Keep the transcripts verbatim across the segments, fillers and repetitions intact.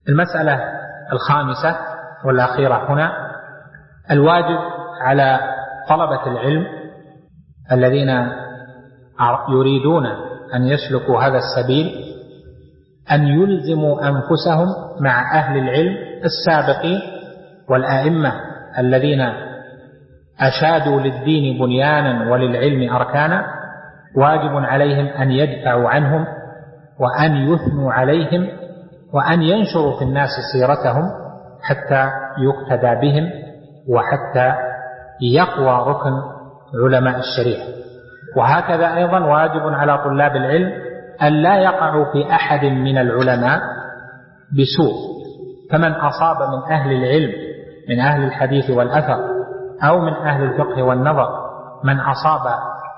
المسألة الخامسة والأخيرة هنا: الواجب على طلبة العلم الذين يريدون أن يسلكوا هذا السبيل أن يلزموا أنفسهم مع أهل العلم السابقين والآئمة الذين أشادوا للدين بنيانا وللعلم أركانا. واجب عليهم أن يدفعوا عنهم وأن يثنوا عليهم وأن ينشروا في الناس سيرتهم حتى يقتدى بهم وحتى يقوى ركن علماء الشريعة. وهكذا أيضا واجب على طلاب العلم أن لا يقعوا في أحد من العلماء بسوء، فمن أصاب من أهل العلم من أهل الحديث والأثر أو من أهل الفقه والنظر من أصاب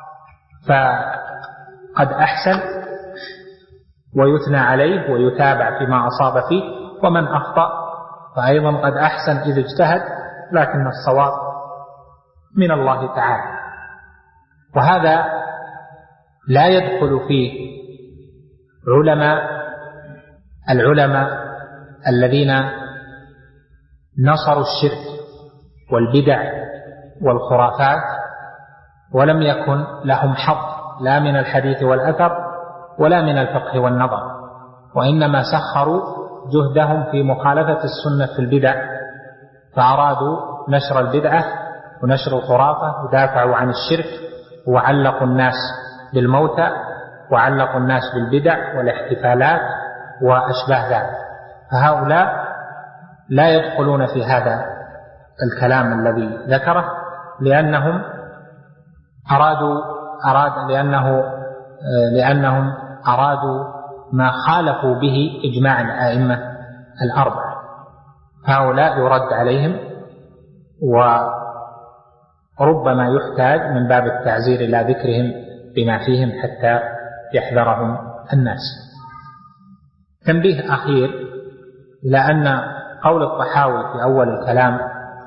فقد أحسن ويثنى عليه ويتابع فيما أصاب فيه، ومن أخطأ فأيضا قد أحسن إذ اجتهد، لكن الصواب من الله تعالى. وهذا لا يدخل فيه علماء العلماء الذين نصروا الشرك والبدع والخرافات ولم يكن لهم حظ لا من الحديث والأثر ولا من الفقه والنظر، وإنما سخروا جهدهم في مخالفة السنة في البدع، فأرادوا نشر البدعة ونشر الخرافة ودافعوا عن الشرك وعلقوا الناس بالموتى وعلقوا الناس بالبدع والاحتفالات وأشباه ذلك. فهؤلاء لا يدخلون في هذا الكلام الذي ذكره، لأنهم أرادوا أراد لأنه لأنهم أرادوا ما خالفوا به إجماع الآئمة الأربعة. هؤلاء يرد عليهم، وربما يحتاج من باب التعزير إلى ذكرهم بما فيهم حتى يحذرهم الناس. تنبيه أخير إلى أن قول الطحاوي في أول الكلام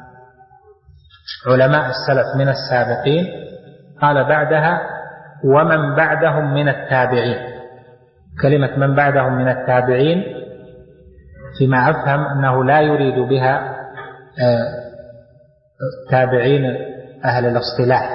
علماء السلف من السابقين، قال بعدها ومن بعدهم من التابعين. كلمة من بعدهم من التابعين فيما أفهم أنه لا يريد بها تابعين أهل الاصطلاح،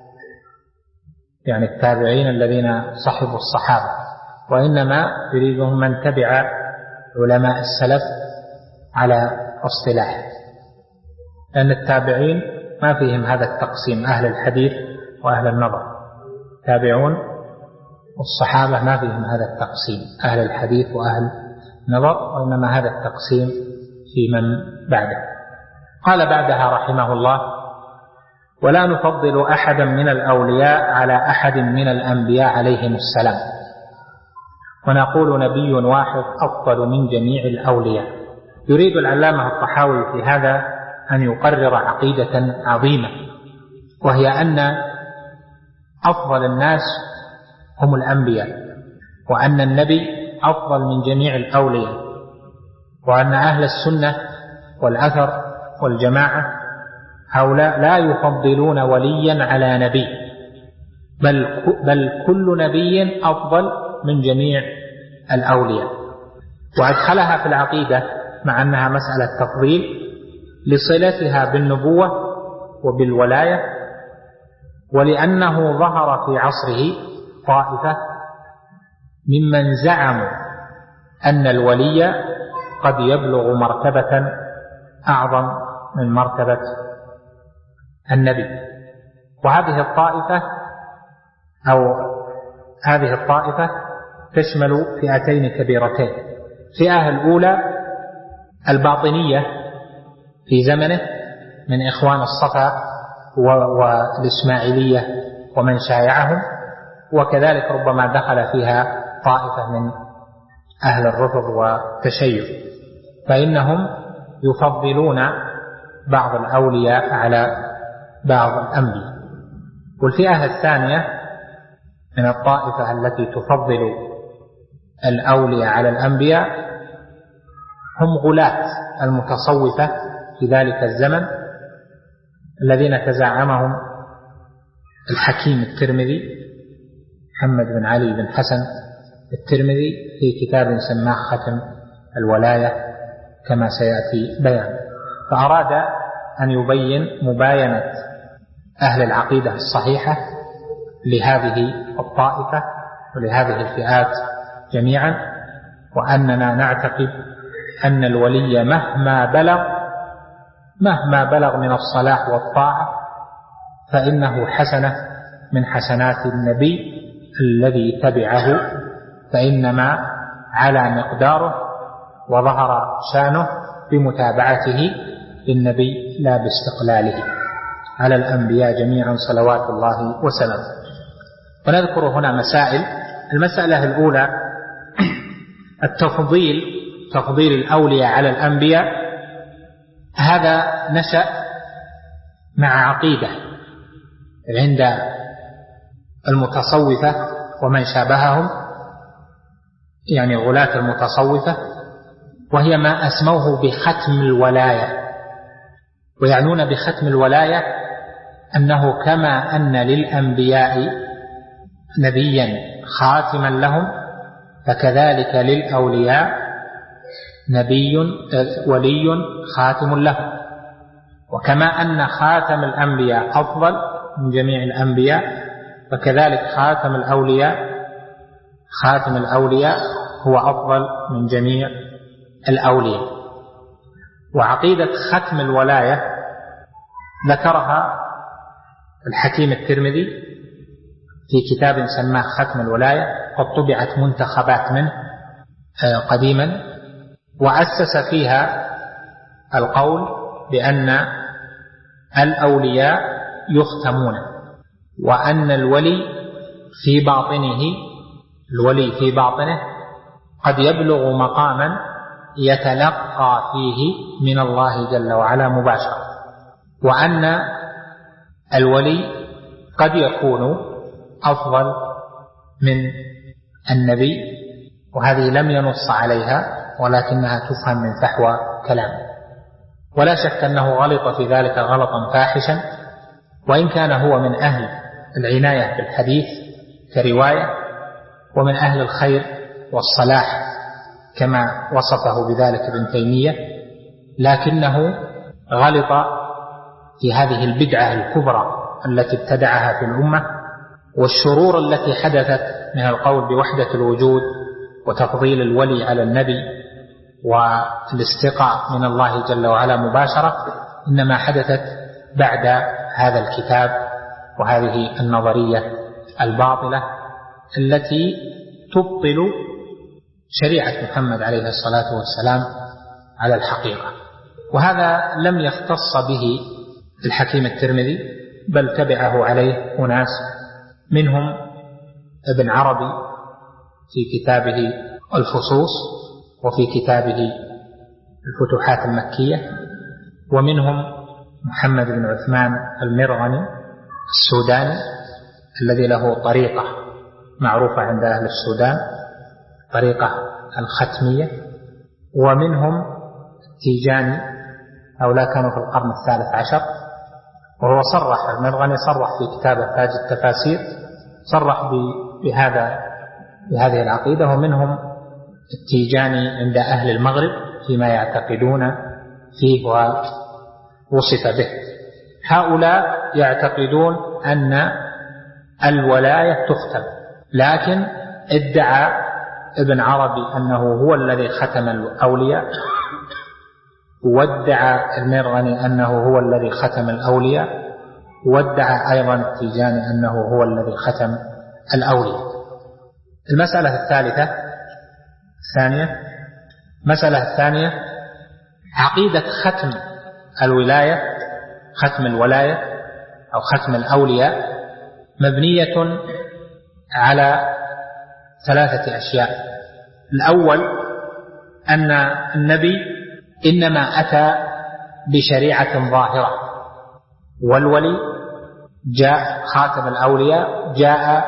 يعني التابعين الذين صحبوا الصحابة، وإنما يريدهم من تبع علماء السلف على اصطلاح، لأن التابعين ما فيهم هذا التقسيم، أهل الحديث وأهل النظر. تابعون والصحابة ما فيهم هذا التقسيم، أهل الحديث وأهل النظر، وإنما هذا التقسيم في من بعده. قال بعدها رحمه الله: ولا نفضل أحدا من الأولياء على أحد من الأنبياء عليهم السلام، ونقول نبي واحد أفضل من جميع الأولياء. يريد العلامة الطحاوي في هذا أن يقرر عقيدة عظيمة، وهي أن أفضل الناس هم الأنبياء، وأن النبي أفضل من جميع الأولياء، وأن أهل السنة والأثر والجماعة هؤلاء لا يفضلون وليا على نبي، بل, بل كل نبي أفضل من جميع الأولياء. وأدخلها في العقيدة مع أنها مسألة تفضيل لصلتها بالنبوة وبالولاية، ولأنه ظهر في عصره طائفة ممن زعموا أن الولي قد يبلغ مرتبة أعظم من مرتبة النبي. وهذه الطائفة أو هذه الطائفة تشمل فئتين كبيرتين. الفئة الأولى الباطنية في زمنه من إخوان الصفا والإسماعيلية ومن شايعهم، وكذلك ربما دخل فيها طائفة من أهل الرفض والتشيع، فإنهم يفضلون بعض الأولياء على بعض الأنبياء. والفئة الثانية من الطائفة التي تفضل الأولياء على الأنبياء هم غلاة المتصوفة في ذلك الزمن الذين تزعمهم الحكيم الترمذي محمد بن علي بن حسن الترمذي في كتاب سماه ختم الولاية كما سيأتي بيان. فأراد أن يبين مباينة أهل العقيدة الصحيحة لهذه الطائفة ولهذه الفئات جميعا، وأننا نعتقد أن الولي مهما بلغ مهما بلغ من الصلاح والطاعة فإنه حسنة من حسنات النبي الذي تبعه، فإنما على مقداره وظهر شانه بمتابعته للنبي لا باستقلاله، على الأنبياء جميعا صلوات الله وسلامه. ونذكر هنا مسائل. المسألة الأولى التفضيل، تفضيل الأولياء على الأنبياء. هذا نشأ مع عقيدة عند المتصوفة ومن شابههم، يعني غلاة المتصوفة، وهي ما أسموه بختم الولاية. ويعنون بختم الولاية أنه كما أن للأنبياء نبيا خاتما لهم فكذلك للأولياء نبي ولي خاتم لهم. وكما أن خاتم الأنبياء أفضل من جميع الأنبياء فكذلك خاتم الأولياء خاتم الأولياء هو أفضل من جميع الأولياء. وعقيدة ختم الولاية ذكرها الحكيم الترمذي في كتاب سماه ختم الولاية، قد طبعت منتخبات منه قديما، وأسس فيها القول بأن الأولياء يختمون، وأن الولي في باطنه الولي في باطنه قد يبلغ مقاما يتلقى فيه من الله جل وعلا مباشرة، وأن الولي قد يكون أفضل من النبي، وهذه لم ينص عليها ولكنها تفهم من فحوى كلامه. ولا شك أنه غلط في ذلك غلطا فاحشا، وإن كان هو من أهل العناية بالحديث كرواية ومن أهل الخير والصلاح كما وصفه بذلك ابن تيمية، لكنه غلط في هذه البدعة الكبرى التي ابتدعها في الأمة والشرور التي حدثت من القول بوحدة الوجود وتفضيل الولي على النبي والاستقاء من الله جل وعلا مباشرة، إنما حدثت بعد هذا الكتاب وهذه النظرية الباطلة التي تبطل شريعة محمد عليه الصلاة والسلام على الحقيقة. وهذا لم يختص به الحكيم الترمذي، بل تبعه عليه أناس، منهم ابن عربي في كتابه الفصوص وفي كتابه الفتوحات المكية، ومنهم محمد بن عثمان المرغني السوداني الذي له طريقة معروفة عند أهل السودان، طريقة الختمية، ومنهم التيجاني، هؤلاء كانوا في القرن الثالث عشر، وهو صرح المرغني صرح في كتابه تاج التفاسير صرح بهذا بهذه العقيدة. ومنهم التيجاني عند أهل المغرب فيما يعتقدون فيه ووصف به. هؤلاء يعتقدون أن الولاية تختم، لكن ادعى ابن عربي أنه هو الذي ختم الأولياء، وادعى المرغني أنه هو الذي ختم الأولياء، وادعى أيضا التيجاني أنه هو الذي ختم الأولياء. المسألة الثالثة الثانية مسألة الثانية عقيدة ختم الولاية ختم الولاية أو ختم الأولياء مبنية على ثلاثة أشياء. الأول أن النبي إنما أتى بشريعة ظاهرة، والولي جاء خاتم الأولياء جاء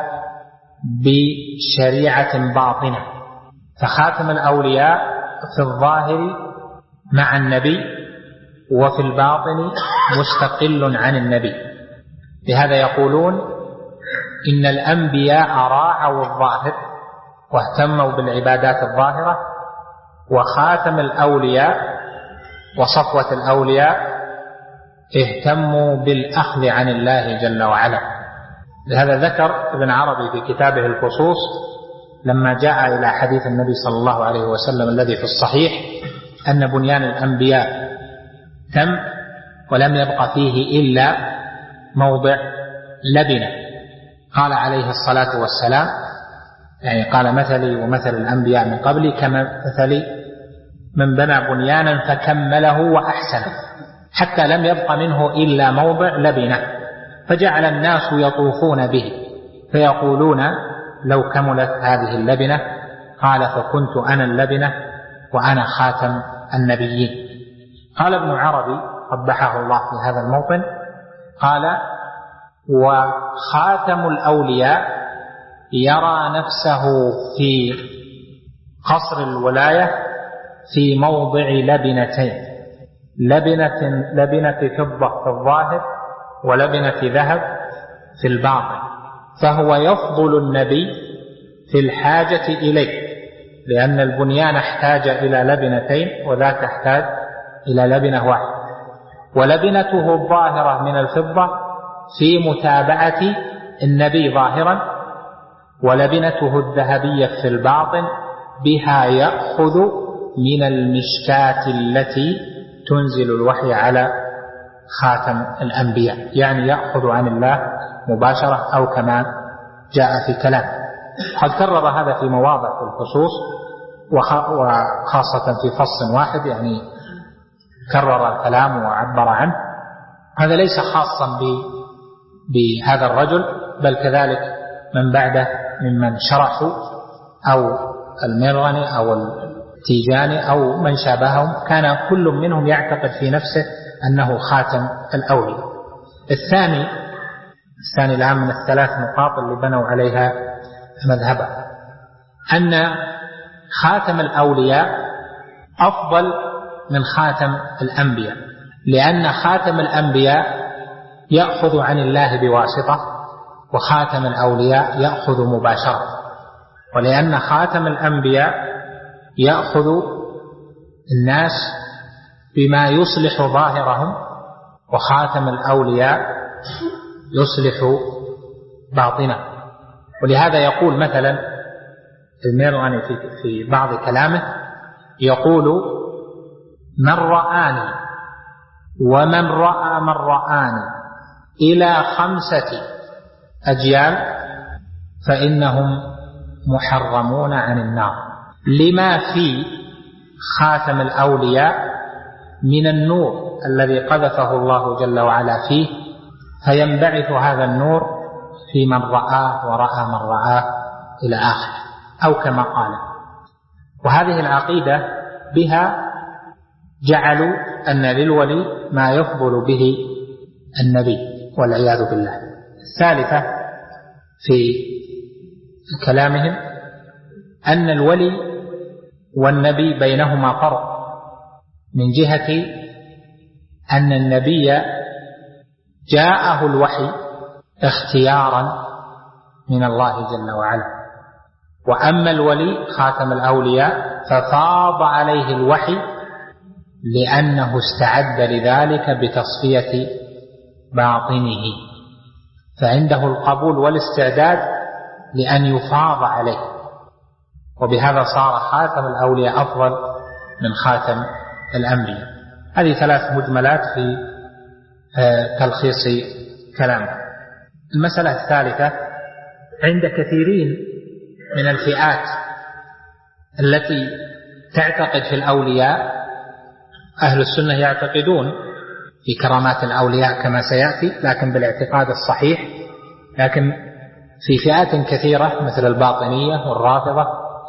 بشريعة باطنة، فخاتم الأولياء في الظاهر مع النبي وفي الباطن مستقل عن النبي. لهذا يقولون إن الأنبياء راعوا الظاهر واهتموا بالعبادات الظاهرة، وخاتم الأولياء وصفوة الأولياء اهتموا بالأخذ عن الله جل وعلا. لهذا ذكر ابن عربي في كتابه الفصوص لما جاء إلى حديث النبي صلى الله عليه وسلم الذي في الصحيح أن بنيان الأنبياء تم ولم يبق فيه إلا موضع لبنة، قال عليه الصلاة والسلام، يعني قال مثلي ومثل الأنبياء من قبلي كمثل من بنى بنيانا فكمله وأحسنه حتى لم يبق منه إلا موضع لبنة، فجعل الناس يطوفون به فيقولون لو كملت هذه اللبنة، قال فكنت أنا اللبنة وأنا خاتم النبيين. قال ابن عربي قبحه الله في هذا الموطن، قال وخاتم الأولياء يرى نفسه في قصر الولاية في موضع لبنتين، لبنة, لبنة فضة في الظاهر ولبنة ذهب في الباطن، فهو يفضل النبي في الحاجة إليه، لأن البنيان احتاج إلى لبنتين وذاك احتاج إلى لبنة واحدة، ولبنته الظاهرة من الفضة في متابعة النبي ظاهرا، ولبنته الذهبية في الباطن بها يأخذ من المشكاة التي تنزل الوحي على خاتم الأنبياء، يعني يأخذ عن الله مباشرة أو كما جاء في كلام. قد كرر هذا في مواضع في الخصوص وخاصة في فصل واحد، يعني كرر الكلام وعبر عنه. هذا ليس خاصا بهذا الرجل، بل كذلك من بعده ممن شرحوا أو المرغني أو التيجاني أو من شابههم، كان كل منهم يعتقد في نفسه أنه خاتم الأولياء. الثاني الثاني الآن من الثلاث نقاط اللي بنوا عليها مذهبه، أن خاتم الأولياء أفضل من خاتم الأنبياء، لأن خاتم الأنبياء يأخذ عن الله بواسطة، وخاتم الأولياء يأخذ مباشرة، ولأن خاتم الأنبياء يأخذ الناس بما يصلح ظاهرهم، وخاتم الأولياء يصلح باطنه. ولهذا يقول مثلا الميرغني في بعض كلامه، يقول من رآني ومن رأى من رآني إلى خمسة أجيال فإنهم محرمون عن النار، لما في خاتم الأولياء من النور الذي قذفه الله جل وعلا فيه، فينبعث هذا النور في من رآه ورأى من رآه إلى آخر، أو كما قال. وهذه العقيدة بها جعلوا أن للولي ما يفضل به النبي والعياذ بالله. الثالثة في كلامهم أن الولي والنبي بينهما فرق، من جهة أن النبي جاءه الوحي اختيارا من الله جل وعلا، وأما الولي خاتم الأولياء ففاض عليه الوحي لأنه استعد لذلك بتصفية باطنه، فعنده القبول والاستعداد لأن يفاض عليه، وبهذا صار خاتم الأولياء أفضل من خاتم الأنبياء. هذه ثلاث مجملات في تلخيص كلامه. المسألة الثالثة، عند كثيرين من الفئات التي تعتقد في الأولياء، أهل السنة يعتقدون في كرامات الأولياء كما سيأتي، لكن بالاعتقاد الصحيح، لكن في فئات كثيرة مثل الباطنية والرافضة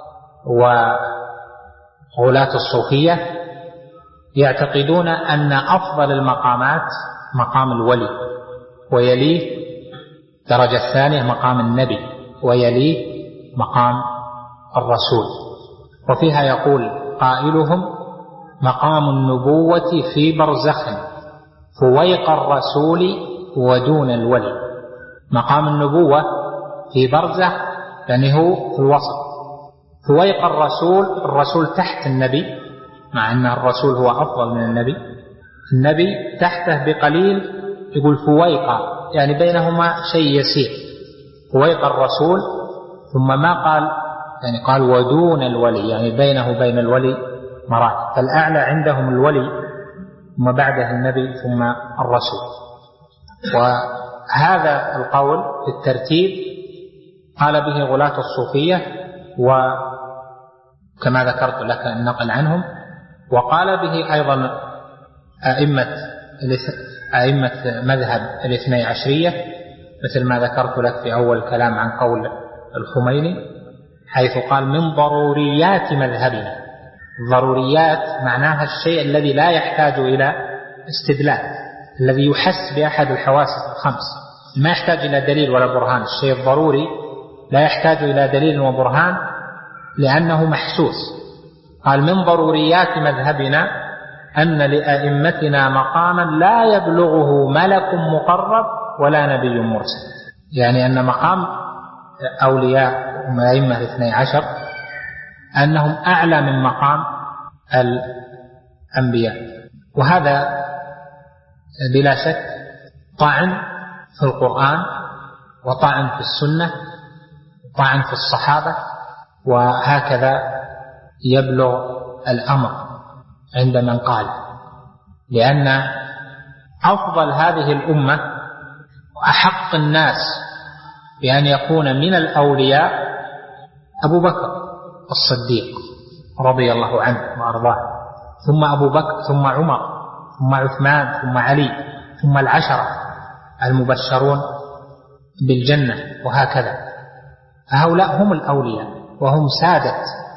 وغلاة الصوفية يعتقدون أن أفضل المقامات مقام الولي، ويليه درجة الثانية مقام النبي، ويليه مقام الرسول. وفيها يقول قائلهم مقام النبوة في برزخ فويق الرسول ودون الولي. مقام النبوة في برزخ يعني هو في الوسط، فويق الرسول، الرسول تحت النبي مع أن الرسول هو أفضل من النبي. النبي تحته بقليل يقول فويقة، يعني بينهما شيء يسير، فويق الرسول، ثم ما قال يعني قال ودون الولي، يعني بينه وبين الولي مراتب، فالأعلى عندهم الولي ثم بعده النبي ثم الرسول. وهذا القول في الترتيب قال به غلاة الصوفية، وكما ذكرت لك النقل عنهم، وقال به أيضا أئمة أئمة مذهب الاثني عشرية، مثل ما ذكرت لك في أول كلام عن قول الخميني، حيث قال من ضروريات مذهبنا. ضروريات معناها الشيء الذي لا يحتاج إلى استدلال، الذي يحس بأحد الحواس الخمس، ما يحتاج إلى دليل ولا برهان. الشيء الضروري لا يحتاج إلى دليل وبرهان لأنه محسوس. قال من ضروريات مذهبنا أن لأئمتنا مقاما لا يبلغه ملك مقرب ولا نبي مرسل، يعني أن مقام أولياء الأئمة الاثني عشر أنهم أعلى من مقام الأنبياء. وهذا بلا شك طعن في القرآن، وطعن في السنة، وطعن في الصحابة، وهكذا يبلغ الأمر عند من قال، لأن أفضل هذه الأمة وأحق الناس بأن يكون من الأولياء أبو بكر الصديق رضي الله عنه وأرضاه، ثم أبو بكر، ثم عمر، ثم عثمان، ثم علي، ثم العشرة المبشرون بالجنة، وهكذا. هؤلاء هم الأولياء، وهم سادة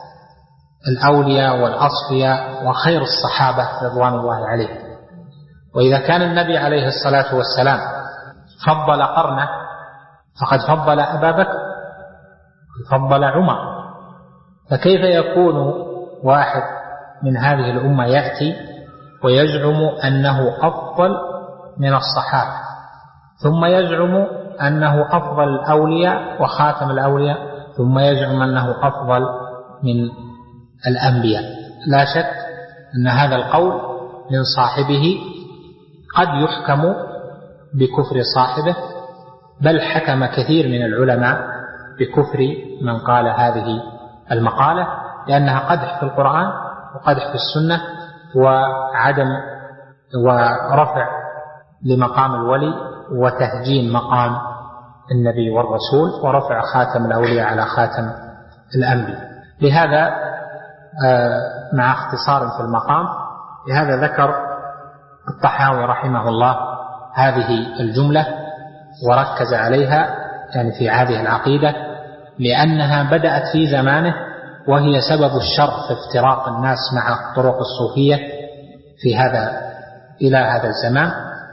الأولياء والأصفياء وخير الصحابة رضوان الله عليهم. وإذا كان النبي عليه الصلاة والسلام فضل قرنه فقد فضل أبا بكر، فضل عمر، فكيف يكون واحد من هذه الأمة يأتي ويزعم أنه أفضل من الصحابة، ثم يزعم أنه أفضل الأولياء وخاتم الأولياء، ثم يزعم أنه أفضل من الأنبياء؟ لا شك أن هذا القول من صاحبه قد يحكم بكفر صاحبه، بل حكم كثير من العلماء بكفر من قال هذه المقالة، لأنها قدح في القرآن وقدح في السنة وعدم ورفع لمقام الولي وتهجين مقام النبي والرسول ورفع خاتم الأولياء على خاتم الأنبياء. لهذا مع اختصار في المقام، لهذا ذكر الطحاوي رحمه الله هذه الجملة وركز عليها يعني في هذه العقيدة، لأنها بدأت في زمانه وهي سبب الشر في افتراق الناس مع طرق الصوفية في هذا إلى هذا الزمان.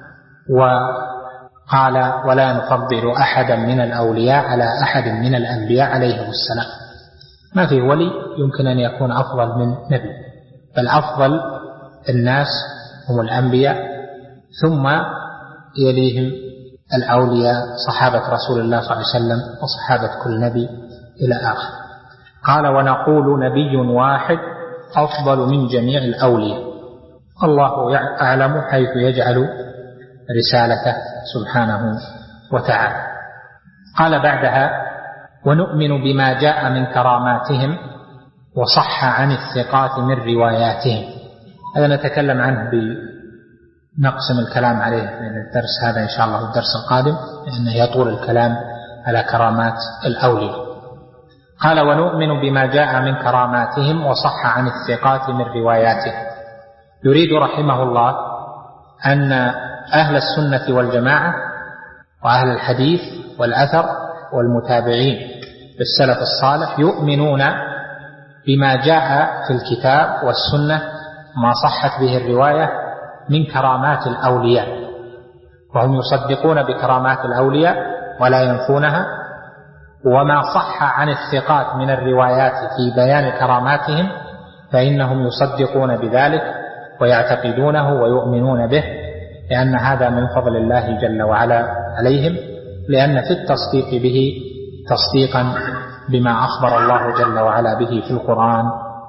وقال ولا نفضل أحدا من الأولياء على أحد من الأنبياء عليهم السلام. ما في ولي يمكن أن يكون أفضل من نبي، بل أفضل الناس هم الأنبياء، ثم يليهم الأولياء صحابة رسول الله صلى الله عليه وسلم وصحابة كل نبي إلى آخر. قال ونقول نبي واحد أفضل من جميع الأولياء، الله أعلم حيث يجعل رسالته سبحانه وتعالى. قال بعدها ونؤمن بما جاء من كراماتهم وصح عن الثقات من رواياتهم. هذا نتكلم عنه بنقسم الكلام عليه من الدرس هذا إن شاء الله الدرس القادم، لأنه يطول الكلام على كرامات الأولياء. قال ونؤمن بما جاء من كراماتهم وصح عن الثقات من رواياتهم. يريد رحمه الله أن أهل السنة والجماعة وأهل الحديث والأثر والمتابعين بالسلف الصالح يؤمنون بما جاء في الكتاب والسنة ما صحت به الرواية من كرامات الأولياء، وهم يصدقون بكرامات الأولياء ولا ينفونها. وما صح عن الثقات من الروايات في بيان كراماتهم فإنهم يصدقون بذلك ويعتقدونه ويؤمنون به، لأن هذا من فضل الله جل وعلا عليهم، لأن في التصديق به تصديقا بما أخبر الله جل وعلا به في القرآن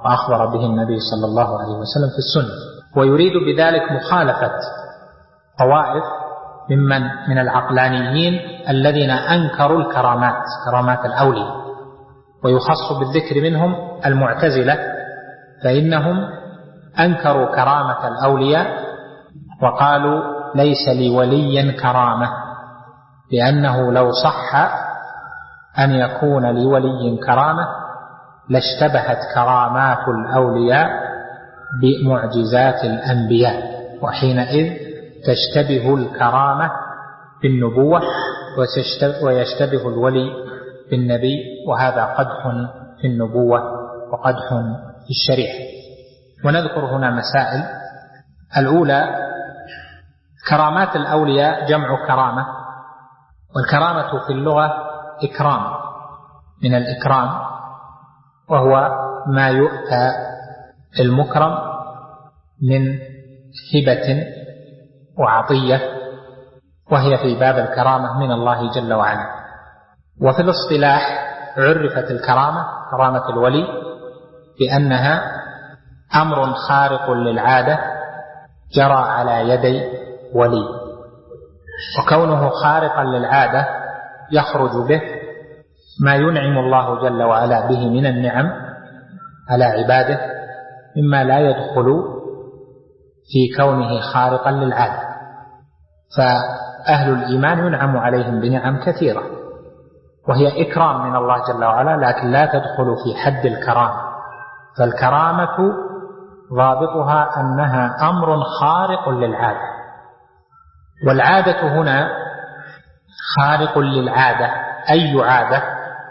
وأخبر به النبي صلى الله عليه وسلم في السنة. ويريد بذلك مخالفة طوائف ممن من العقلانيين الذين أنكروا الكرامات، كرامات الأولياء، ويخص بالذكر منهم المعتزلة، فإنهم أنكروا كرامة الأولياء وقالوا ليس لولي كرامة، لأنه لو صح أن يكون لولي كرامة لاشتبهت كرامات الأولياء بمعجزات الأنبياء، وحينئذ تشتبه الكرامة بالنبوة ويشتبه الولي بالنبي، وهذا قدح في النبوة وقدح في الشريعة. ونذكر هنا مسائل. الأولى: كرامات الأولياء جمع كرامة، والكرامة في اللغة إكرام، من الإكرام، وهو ما يؤتى المكرم من هبة وعطية، وهي في باب الكرامة من الله جل وعلا. وفي الاصطلاح عرفت الكرامة، كرامة الولي، بأنها أمر خارق للعادة جرى على يدي ولي، وكونه خارقا للعادة يخرج به ما ينعم الله جل وعلا به من النعم على عباده، مما لا يدخل في كونه خارقا للعادة. فأهل الإيمان ينعم عليهم بنعم كثيرة، وهي إكرام من الله جل وعلا، لكن لا تدخل في حد الكرامة. فالكرامة ضابطها أنها أمر خارق للعادة، والعادة هنا خارق للعادة. أي عادة؟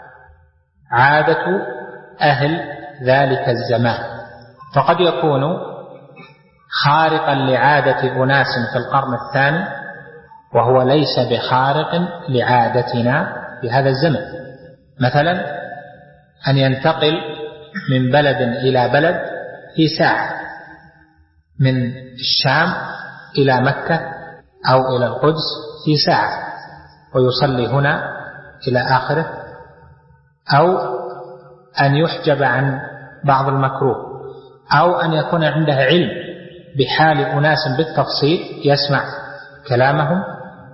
عادة أهل ذلك الزمان. فقد يكون خارقا لعادة أناس في القرن الثاني، وهو ليس بخارق لعادتنا في هذا الزمن. مثلا أن ينتقل من بلد إلى بلد في ساعة، من الشام إلى مكة أو إلى القدس في ساعة، ويصلي هنا إلى آخره، أو أن يحجب عن بعض المكروه، أو أن يكون عنده علم بحال أناس بالتفصيل، يسمع كلامهم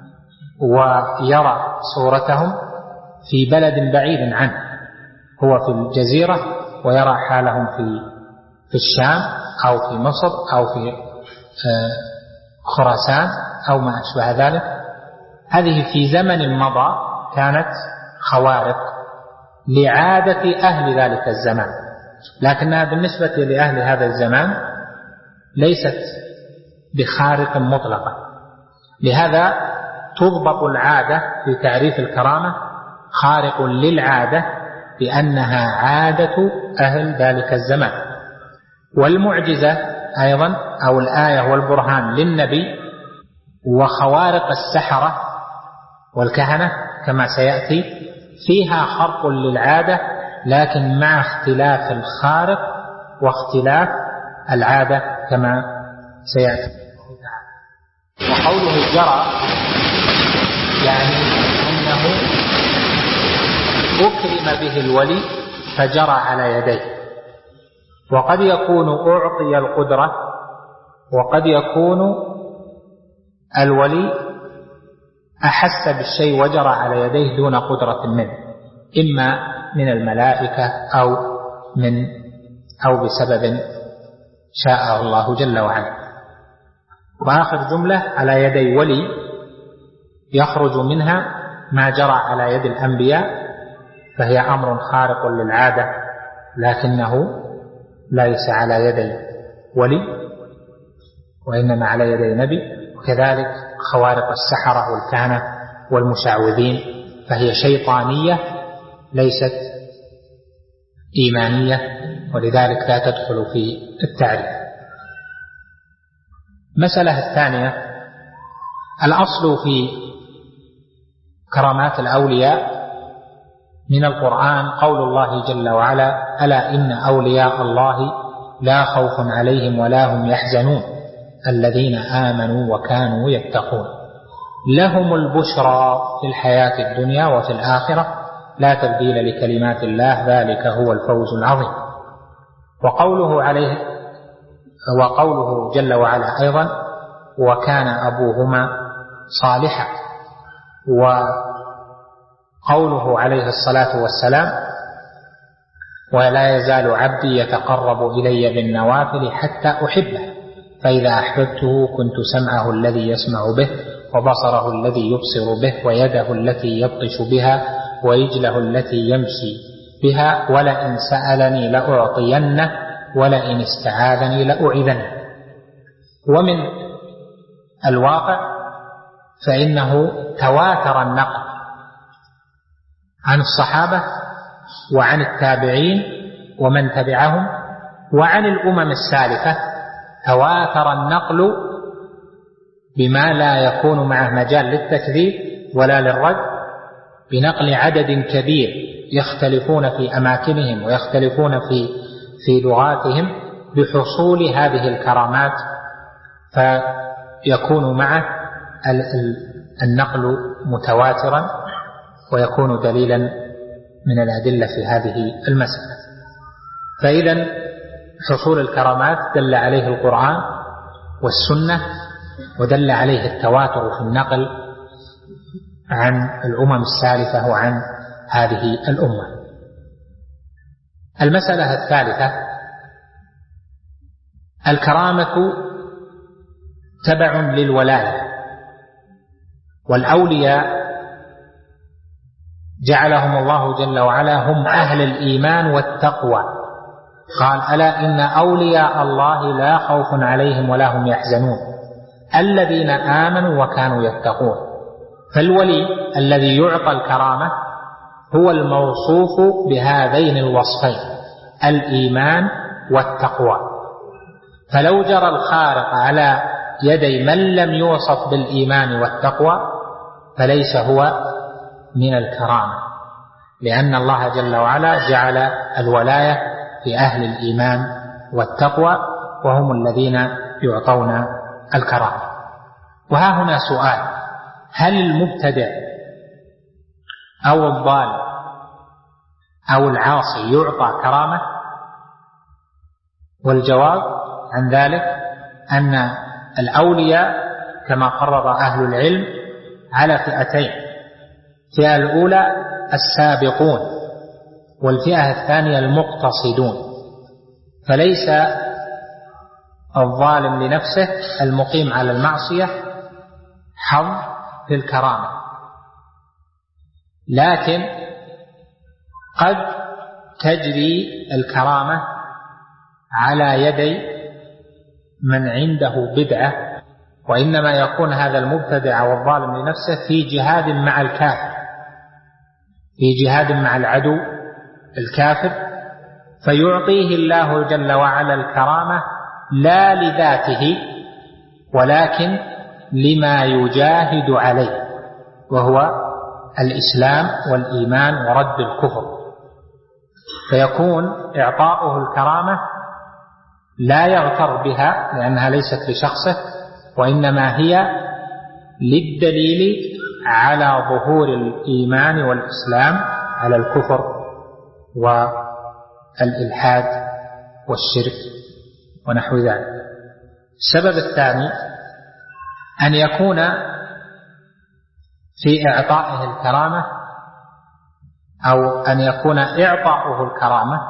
ويرى صورتهم في بلد بعيد عنه، هو في الجزيرة ويرى حالهم في في الشام أو في مصر أو في خراسان أو ما أشبه ذلك. هذه في زمن مضى كانت خوارق لعادة أهل ذلك الزمان، لكنها بالنسبة لأهل هذا الزمان ليست بخارق مطلقة. لهذا تضبط العادة في تعريف الكرامة خارق للعادة بأنها عادة أهل ذلك الزمان. والمعجزة أيضا أو الآية والبرهان للنبي وخوارق السحرة والكهنة كما سيأتي فيها خرق للعادة، لكن مع اختلاف الخارق واختلاف العادة كما سيأتي. وقوله جرى يعني أنه أكرم به الولي فجرى على يديه. وقد يكون أعطي القدرة، وقد يكون الولي أحس بالشيء وجرى على يديه دون قدرة منه، إما من الملائكة أو من أو بسبب شاء الله جل وعلا. وآخر جملة على يدي ولي يخرج منها ما جرى على يد الأنبياء، فهي أمر خارق للعادة لكنه ليس على يدي ولي وإنما على يدي نبي. وكذلك خوارق السحرة والكهنة والمشعوذين فهي شيطانية ليست إيمانية، ولذلك لا تدخل في التعريف. مسألة الثانية: الأصل في كرامات الأولياء من القرآن قول الله جل وعلا: ألا إن أولياء الله لا خوف عليهم ولا هم يحزنون الذين آمنوا وكانوا يتقون لهم البشرى في الحياة الدنيا وفي الآخرة لا تبديل لكلمات الله ذلك هو الفوز العظيم. وقوله عليه وقوله جل وعلا أيضا وكان أبوهما صالحا، وقوله عليه الصلاة والسلام ولا يزال عبدي يتقرب إلي بالنوافل حتى أحبه فإذا أحببته كنت سمعه الذي يسمع به وبصره الذي يبصر به ويده التي يبطش بها ورجله التي يمشي بها ولئن سألني لأعطينه ولئن استعاذني لأعيذنه. ومن الواقع فإنه تواتر النقل عن الصحابة وعن التابعين ومن تبعهم وعن الأمم السالفة، تواتر النقل بما لا يكون معه مجال للتكذيب ولا للرد، بنقل عدد كبير يختلفون في أماكنهم ويختلفون في في لغاتهم بحصول هذه الكرامات، فيكون معه النقل متواترا ويكون دليلا من الأدلة في هذه المسألة. فإذا حصول الكرامات دل عليه القرآن والسنة، ودل عليه التواتر في النقل عن الأمم السالفة وعن هذه الأمة. المسألة الثالثة: الكرامة تبع للولاية، والأولياء جعلهم الله جل وعلا هم أهل الإيمان والتقوى، قال ألا إن أولياء الله لا خوف عليهم ولا هم يحزنون الذين آمنوا وكانوا يتقون. فالولي الذي يعطى الكرامة هو الموصوف بهذين الوصفين الإيمان والتقوى. فلو جرى الخارق على يدي من لم يوصف بالإيمان والتقوى فليس هو من الكرامة، لأن الله جل وعلا جعل الولاية في أهل الإيمان والتقوى وهم الذين يعطون الكرامة. وها هنا سؤال: هل المبتدع أو الضال أو العاصي يعطى كرامة؟ والجواب عن ذلك أن الأولياء كما قرر أهل العلم على فئتين: الفئة الأولى السابقون، والفئة الثانية المقتصدون. فليس الظالم لنفسه المقيم على المعصية حظ في الكرامة، لكن قد تجري الكرامة على يدي من عنده بدعة، وإنما يكون هذا المبتدع والظالم لنفسه في جهاد مع الكافر، في جهاد مع العدو الكافر، فيعطيه الله جل وعلا الكرامة لا لذاته ولكن لما يجاهد عليه، وهو الإسلام والإيمان ورد الكفر. فيكون إعطاؤه الكرامة لا يغتر بها لأنها ليست لشخصه، وإنما هي للدليل على ظهور الإيمان والإسلام على الكفر والإلحاد والشرك ونحو ذلك. السبب الثاني أن يكون في إعطائه الكرامة أو أن يكون إعطاؤه الكرامة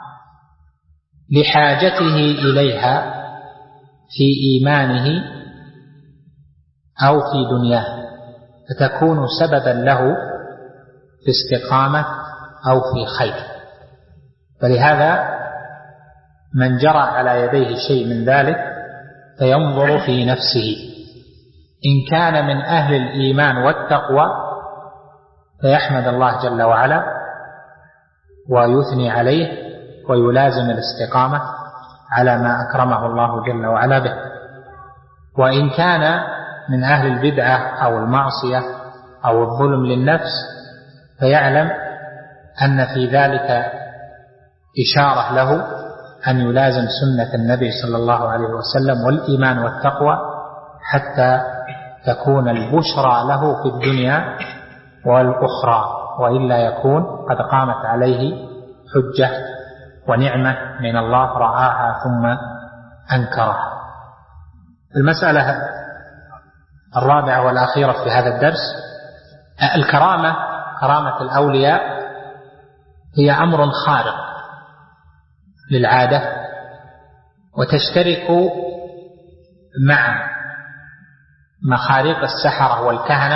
لحاجته إليها في إيمانه أو في دنياه، فتكون سببا له في استقامة أو في خير. فلهذا من جرى على يديه شيء من ذلك فينظر في نفسه، إن كان من أهل الإيمان والتقوى فيحمد الله جل وعلا ويثني عليه ويلازم الاستقامة على ما أكرمه الله جل وعلا به. وإن كان من أهل البدعة أو المعصية أو الظلم للنفس فيعلم أن في ذلك إشارة له أن يلازم سنة النبي صلى الله عليه وسلم والإيمان والتقوى حتى تكون البشرى له في الدنيا والأخرى، وإلا يكون قد قامت عليه حجة ونعمة من الله رآها ثم أنكرها. المسألة الرابعة والأخيرة في هذا الدرس الكرامة. كرامة الأولياء هي أمر خارق للعادة، وتشترك مع مخاريق السحرة والكهنة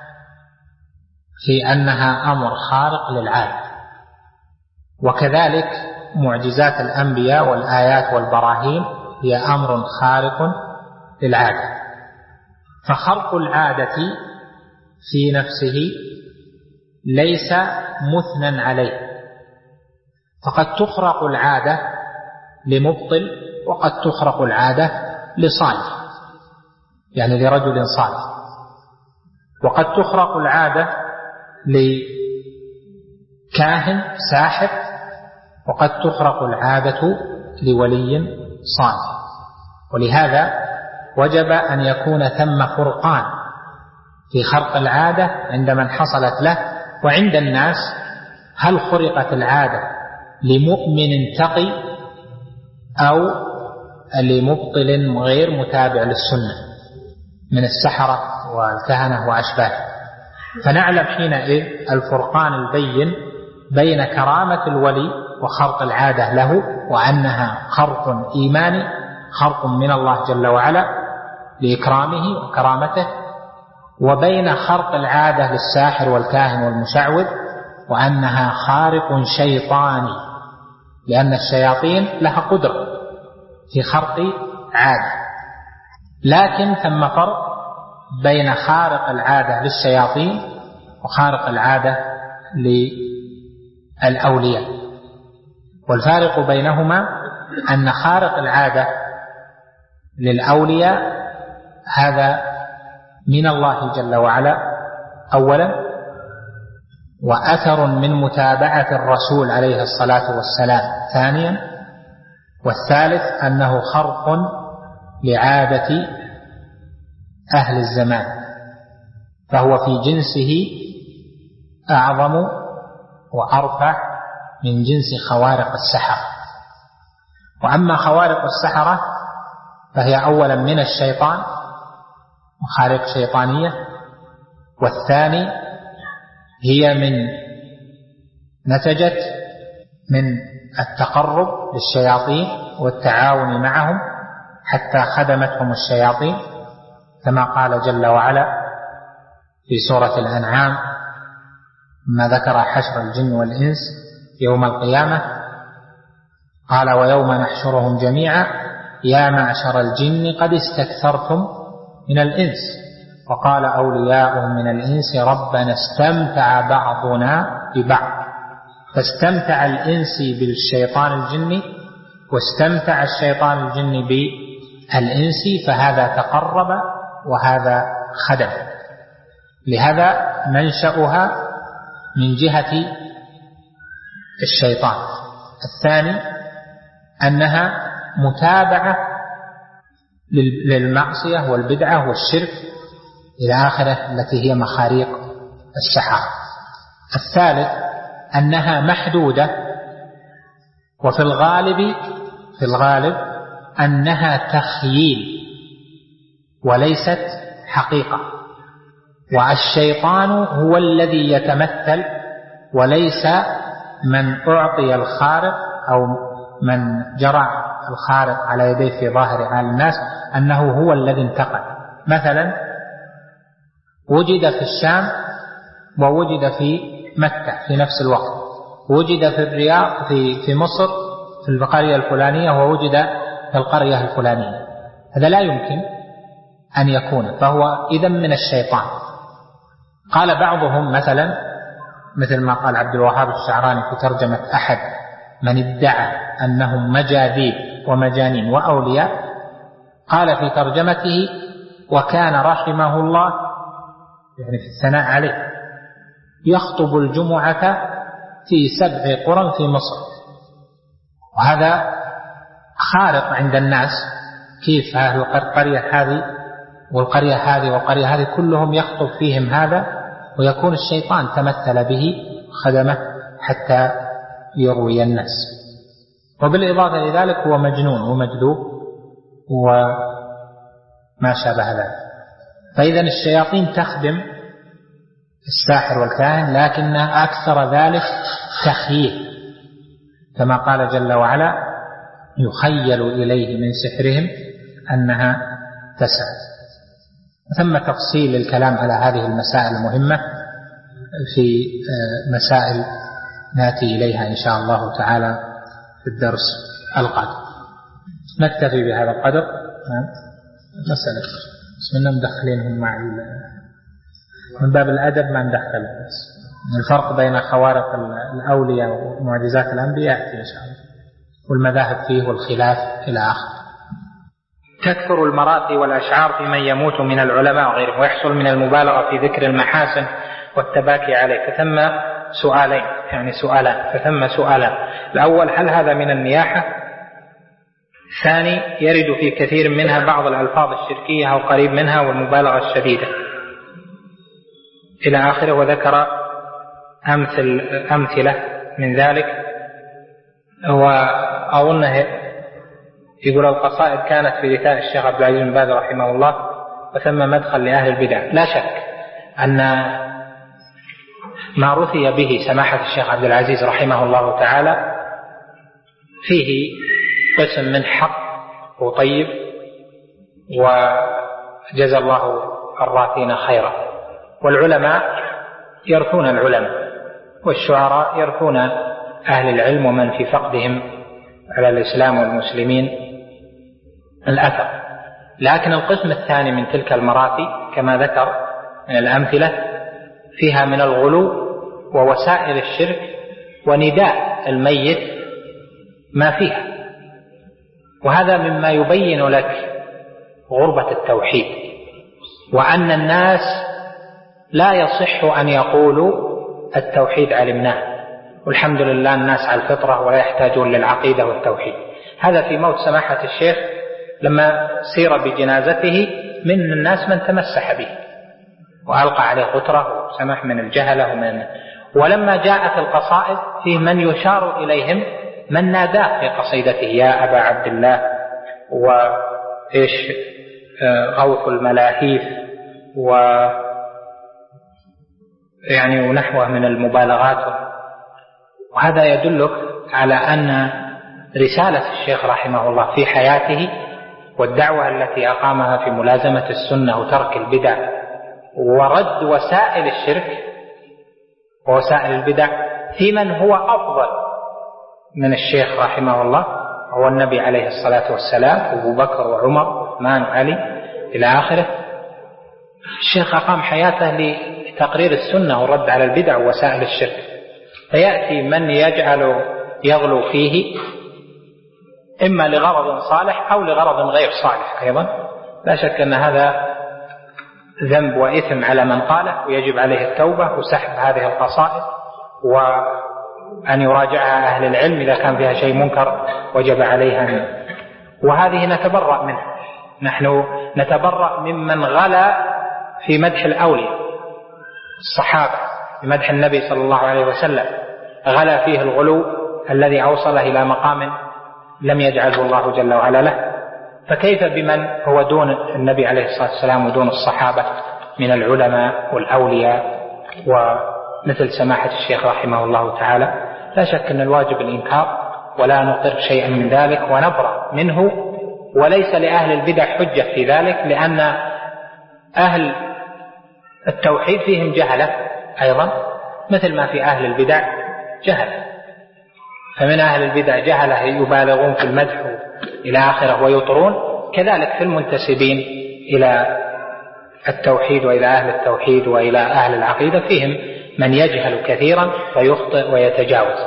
في أنها أمر خارق للعادة، وكذلك معجزات الأنبياء والآيات والبراهين هي أمر خارق للعادة. فخرق العادة في نفسه ليس مثنى عليه، فقد تخرق العادة لمبطل وقد تخرق العادة لصالح، يعني لرجل صالح، وقد تخرق العادة لكاهن ساحر، وقد تخرق العادة لولي صالح. ولهذا وجب أن يكون ثم فرقان في خرق العادة عند من حصلت له وعند الناس. هل خرقت العادة لمؤمن تقي أو لمبطل غير متابع للسنة من السحرة والكهنة وأشباهه؟ فنعلم حينئذ الفرقان البين بين كرامة الولي وخرق العادة له، وأنها خرق إيماني، خرق من الله جل وعلا لإكرامه وكرامته، وبين خرق العادة للساحر والكاهن والمشعوذ وأنها خارق شيطاني، لأن الشياطين لها قدرة في خرق عادة. لكن ثم فرق بين خارق العادة للشياطين وخارق العادة للأولياء، والفارق بينهما أن خارق العادة للأولياء هذا من الله جل وعلا أولا، وأثر من متابعة الرسول عليه الصلاة والسلام ثانيا، والثالث أنه خرق لعادة أهل الزمان، فهو في جنسه أعظم وأرفع من جنس خوارق السحرة. وأما خوارق السحرة فهي أولا من الشيطان، مخارق شيطانية، والثاني هي من نتجت من التقرب للشياطين والتعاون معهم حتى خدمتهم الشياطين، كما قال جل وعلا في سورة الأنعام ما ذكر حشر الجن والإنس يوم القيامة، قال ويوم نحشرهم جميعا يا معشر الجن قد استكثرتم من الإنس، وقال أولياؤهم من الإنس ربنا استمتع بعضنا ببعض، فاستمتع الإنس بالشيطان الجني واستمتع الشيطان الجني بالإنس، فهذا تقرب وهذا خدم. لهذا منشأها من جهة الشيطان. الثاني أنها متابعة للمعصية والبدعة والشرك إلى آخره التي هي مخاريق السحرة. الثالث أنها محدودة، وفي الغالب في الغالب أنها تخييل وليست حقيقة، والشيطان هو الذي يتمثل وليس من أعطي الخارق أو من جرى الخارق على يديه في ظاهر على الناس أنه هو الذي انتقل. مثلا وجد في الشام ووجد في مكة في نفس الوقت، وجد في الرياض في في مصر في القرية الفلانية ووجد في القرية الفلانية، هذا لا يمكن أن يكون، فهو إذن من الشيطان. قال بعضهم مثلا مثل ما قال عبد الوهاب الشعراني في ترجمة أحد من ادعى أنهم مجاذيب ومجانين وأولياء، قال في ترجمته وكان رحمه الله يعني في الثناء عليه يخطب الجمعة في سبع قرى في مصر، وهذا خارق عند الناس. كيف أهل القرية هذه والقرية هذه والقرية هذه كلهم يخطب فيهم هذا، ويكون الشيطان تمثل به خدمه حتى يروي الناس. وبالإضافة إلى ذلك هو مجنون ومجذوب وما شابه ذلك. فإذا الشياطين تخدم الساحر والكاهن، لكن أكثر ذلك تخييل، كما قال جل وعلا: يخيل إليه من سحرهم أنها تسعى. ثم تفصيل الكلام على هذه المسائل المهمة في مسائل نأتي إليها إن شاء الله تعالى في الدرس القادم. نكتفي بهذا القدر. مسألة بسم الله مدخلينهم مع من باب الأدب ما ندخل الفرق بين خوارق الأولياء ومعجزات الأنبياء يأتي إن شاء الله، والمذاهب فيه والخلاف إلى آخر. تكثر المراتي والأشعار في من يموت من العلماء وغيرهم، ويحصل من المبالغة في ذكر المحاسن والتباكي عليه. فثم سؤالين يعني سؤالان فثم سؤالان الأول: هل هذا من النياحة؟ الثاني: يرد في كثير منها بعض الألفاظ الشركية أو قريب منها والمبالغة الشديدة إلى آخره. وذكر أمثل أمثلة من ذلك. وأظنه يقول: القصائد كانت في رثاء الشيخ عبد العزيز بن باز رحمه الله، وثم مدخل لأهل البدع. لا شك أن ما رثي به سماحة الشيخ عبد العزيز رحمه الله تعالى فيه قسم من حق وطيب، وجزى الله الراثين خيرا. والعلماء يرثون العلماء، والشعراء يرثون أهل العلم ومن في فقدهم على الإسلام والمسلمين الأثر. لكن القسم الثاني من تلك المراثي كما ذكر من الأمثلة فيها من الغلو ووسائل الشرك ونداء الميت ما فيها، وهذا مما يبين لك غربة التوحيد، وأن الناس لا يصح أن يقولوا التوحيد علمناه والحمد لله الناس على الفطرة ولا يحتاجون للعقيدة والتوحيد. هذا في موت سماحة الشيخ لما سير بجنازته من الناس من تمسح به وألقى عليه قطرة وسمح من الجهلة ومن ولما جاءت القصائد فيه من يشار إليهم من ناداه في قصيدته: يا أبا عبد الله، وإيش غوث الملاهيف، و يعني ونحوه من المبالغات. وهذا يدلك على أن رسالة الشيخ رحمه الله في حياته والدعوة التي أقامها في ملازمة السنة وترك البدع ورد وسائل الشرك ووسائل البدع في من هو أفضل من الشيخ رحمه الله، هو النبي عليه الصلاة والسلام، أبو بكر وعمر وعثمان وعلي إلى آخره. الشيخ أقام حياته لتقرير السنة والرد على البدع ووسائل الشرك، فيأتي من يجعل يغلو فيه إما لغرض صالح أو لغرض غير صالح أيضا. لا شك أن هذا ذنب وإثم على من قاله، ويجب عليه التوبة وسحب هذه القصائد وأن يراجعها أهل العلم إذا كان فيها شيء منكر وجب عليها منه. وهذه نتبرأ منه، نحن نتبرأ ممن غلا في مدح الأولياء الصحابة، في مدح النبي صلى الله عليه وسلم، غلا فيه الغلو الذي أوصله إلى مقام لم يجعله الله جل وعلا له. فكيف بمن هو دون النبي عليه الصلاة والسلام ودون الصحابة من العلماء والأولياء ومثل سماحة الشيخ رحمه الله تعالى؟ لا شك أن الواجب الإنكار ولا نقر شيئا من ذلك ونبرأ منه، وليس لأهل البدع حجة في ذلك، لأن أهل التوحيد فيهم جهلة أيضا مثل ما في أهل البدع جهل. فمن أهل البدع جهلة يبالغون في المدح إلى آخره ويطرون، كذلك في المنتسبين إلى التوحيد وإلى أهل التوحيد وإلى أهل العقيدة فيهم من يجهل كثيرا ويخطئ ويتجاوز.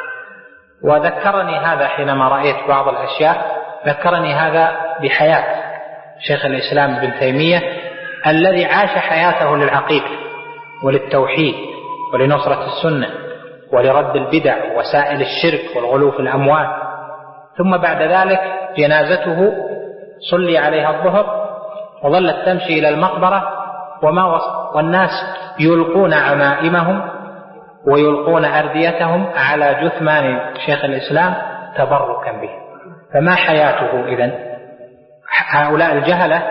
وذكرني هذا حينما رأيت بعض الأشياء، ذكرني هذا بحياة شيخ الإسلام ابن تيمية الذي عاش حياته للعقيدة وللتوحيد ولنصرة السنة ولرد البدع ووسائل الشرك والغلو في الأموال، ثم بعد ذلك جنازته صلي عليها الظهر وظلت تمشي إلى المقبرة وما وصل، والناس يلقون عمائمهم ويلقون أرديتهم على جثمان شيخ الإسلام تبركا به. فما حياته إذن؟ هؤلاء الجهلة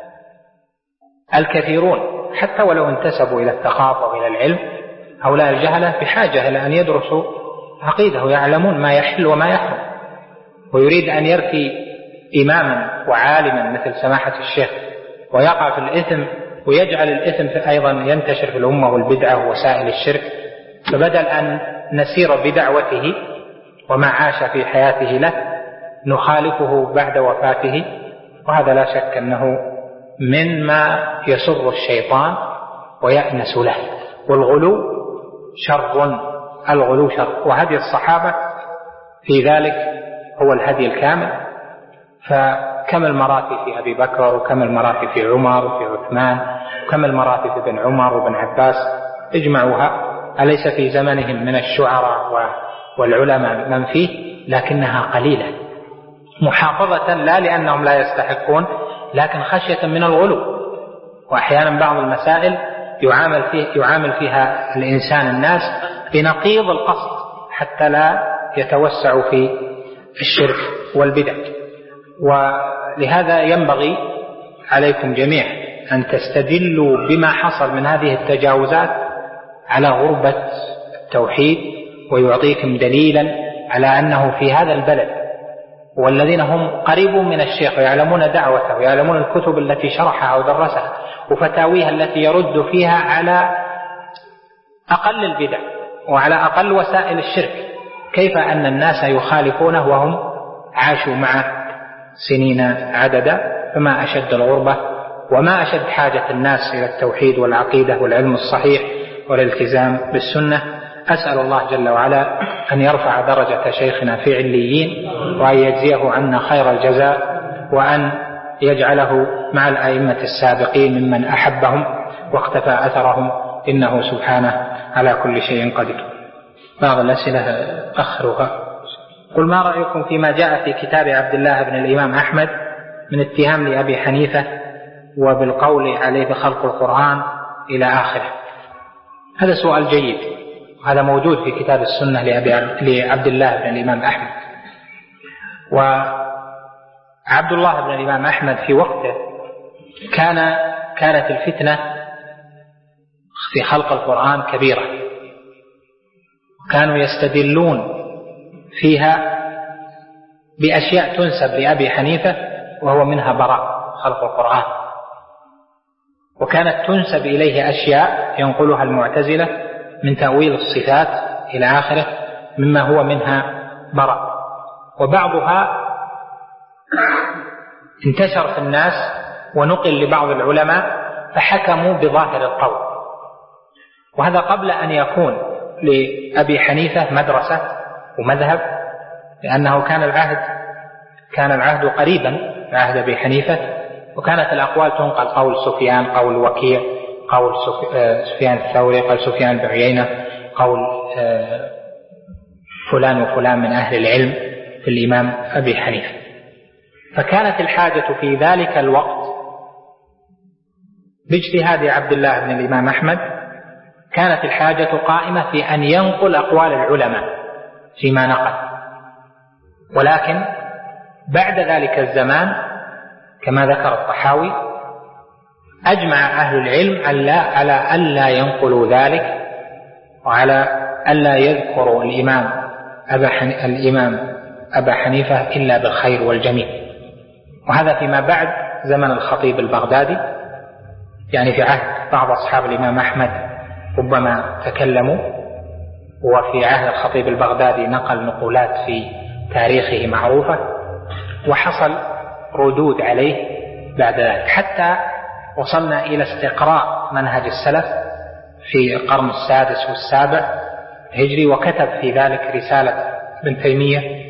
الكثيرون حتى ولو انتسبوا إلى الثقافة وإلى العلم، هؤلاء الجهلة بحاجة إلى أن يدرسوا عقيدة ويعلمون ما يحل وما يحرم. ويريد أن يرثي إماما وعالما مثل سماحة الشيخ ويقع في الإثم ويجعل الإثم أيضا ينتشر في الأمة والبدعة ووسائل الشرك، فبدل أن نسير بدعوته وما عاش في حياته له نخالفه بعد وفاته، وهذا لا شك أنه مما يسر الشيطان ويأنس له. والغلو شر، الغلو شر، وهدي الصحابة في ذلك هو الهدي الكامل. فكم المراتب في أبي بكر، وكم المراتب في عمر وفي عثمان، وكم المراتب في ابن عمر وابن عباس، اجمعوها، أليس في زمنهم من الشعراء والعلماء من فيه؟ لكنها قليلة، محافظة لا لأنهم لا يستحقون، لكن خشية من الغلو. وأحيانا بعض المسائل يعامل, فيه يعامل فيها الإنسان الناس بنقيض القصد حتى لا يتوسع في الشرك والبدع. ولهذا ينبغي عليكم جميعا أن تستدلوا بما حصل من هذه التجاوزات على غربة التوحيد، ويعطيكم دليلا على أنه في هذا البلد والذين هم قريبون من الشيخ ويعلمون دعوته ويعلمون الكتب التي شرحها ودرسها وفتاويها التي يرد فيها على أقل البدع وعلى أقل وسائل الشرك، كيف أن الناس يخالفونه وهم عاشوا معه سنين عددا؟ فما أشد الغربة وما أشد حاجة الناس إلى التوحيد والعقيدة والعلم الصحيح والالتزام بالسنة. أسأل الله جل وعلا أن يرفع درجة شيخنا في عليين، وأن يجزيه عنا خير الجزاء، وأن يجعله مع الأئمة السابقين ممن أحبهم واختفى أثرهم، إنه سبحانه على كل شيء قدير. بعض الأسئلة أخرها: قل ما رأيكم فيما جاء في كتاب عبد الله بن الإمام أحمد من اتهام لأبي حنيفة وبالقول عليه بخلق القرآن إلى آخره؟ هذا سؤال جيد، وهذا موجود في كتاب السنة لعبد الله بن الإمام أحمد. وعبد الله بن الإمام أحمد في وقته كان كانت الفتنة في خلق القرآن كبيرة، كانوا يستدلون فيها بأشياء تنسب لأبي حنيفة وهو منها براء خلق القرآن، وكانت تنسب إليه أشياء ينقلها المعتزلة من تأويل الصفات إلى آخره مما هو منها براء، وبعضها انتشر في الناس ونقل لبعض العلماء فحكموا بظاهر القول. وهذا قبل أن يكون لأبي حنيفة مدرسة ومذهب، لأنه كان العهد كان العهد قريبا عهد أبي حنيفة، وكانت الأقوال تنقل، قول سفيان، قول وكيع، قول سفيان الثوري، قول سفيان بن عيينة، قول فلان وفلان من أهل العلم في الإمام أبي حنيفة. فكانت الحاجة في ذلك الوقت باجتهاد عبد الله بن الإمام أحمد، كانت الحاجة قائمة في أن ينقل أقوال العلماء فيما نقل. ولكن بعد ذلك الزمان كما ذكر الطحاوي أجمع أهل العلم على ألا ينقلوا ذلك، وعلى ألا يذكروا الإمام أبا حنيفة, الإمام أبا حنيفة إلا بالخير والجميل. وهذا فيما بعد زمن الخطيب البغدادي، يعني في عهد بعض أصحاب الإمام أحمد ربما تكلموا، وفي عهد الخطيب البغدادي نقل نقولات في تاريخه معروفة، وحصل ردود عليه بعد ذلك، حتى وصلنا إلى استقراء منهج السلف في القرن السادس والسابع هجري، وكتب في ذلك رسالة ابن تيمية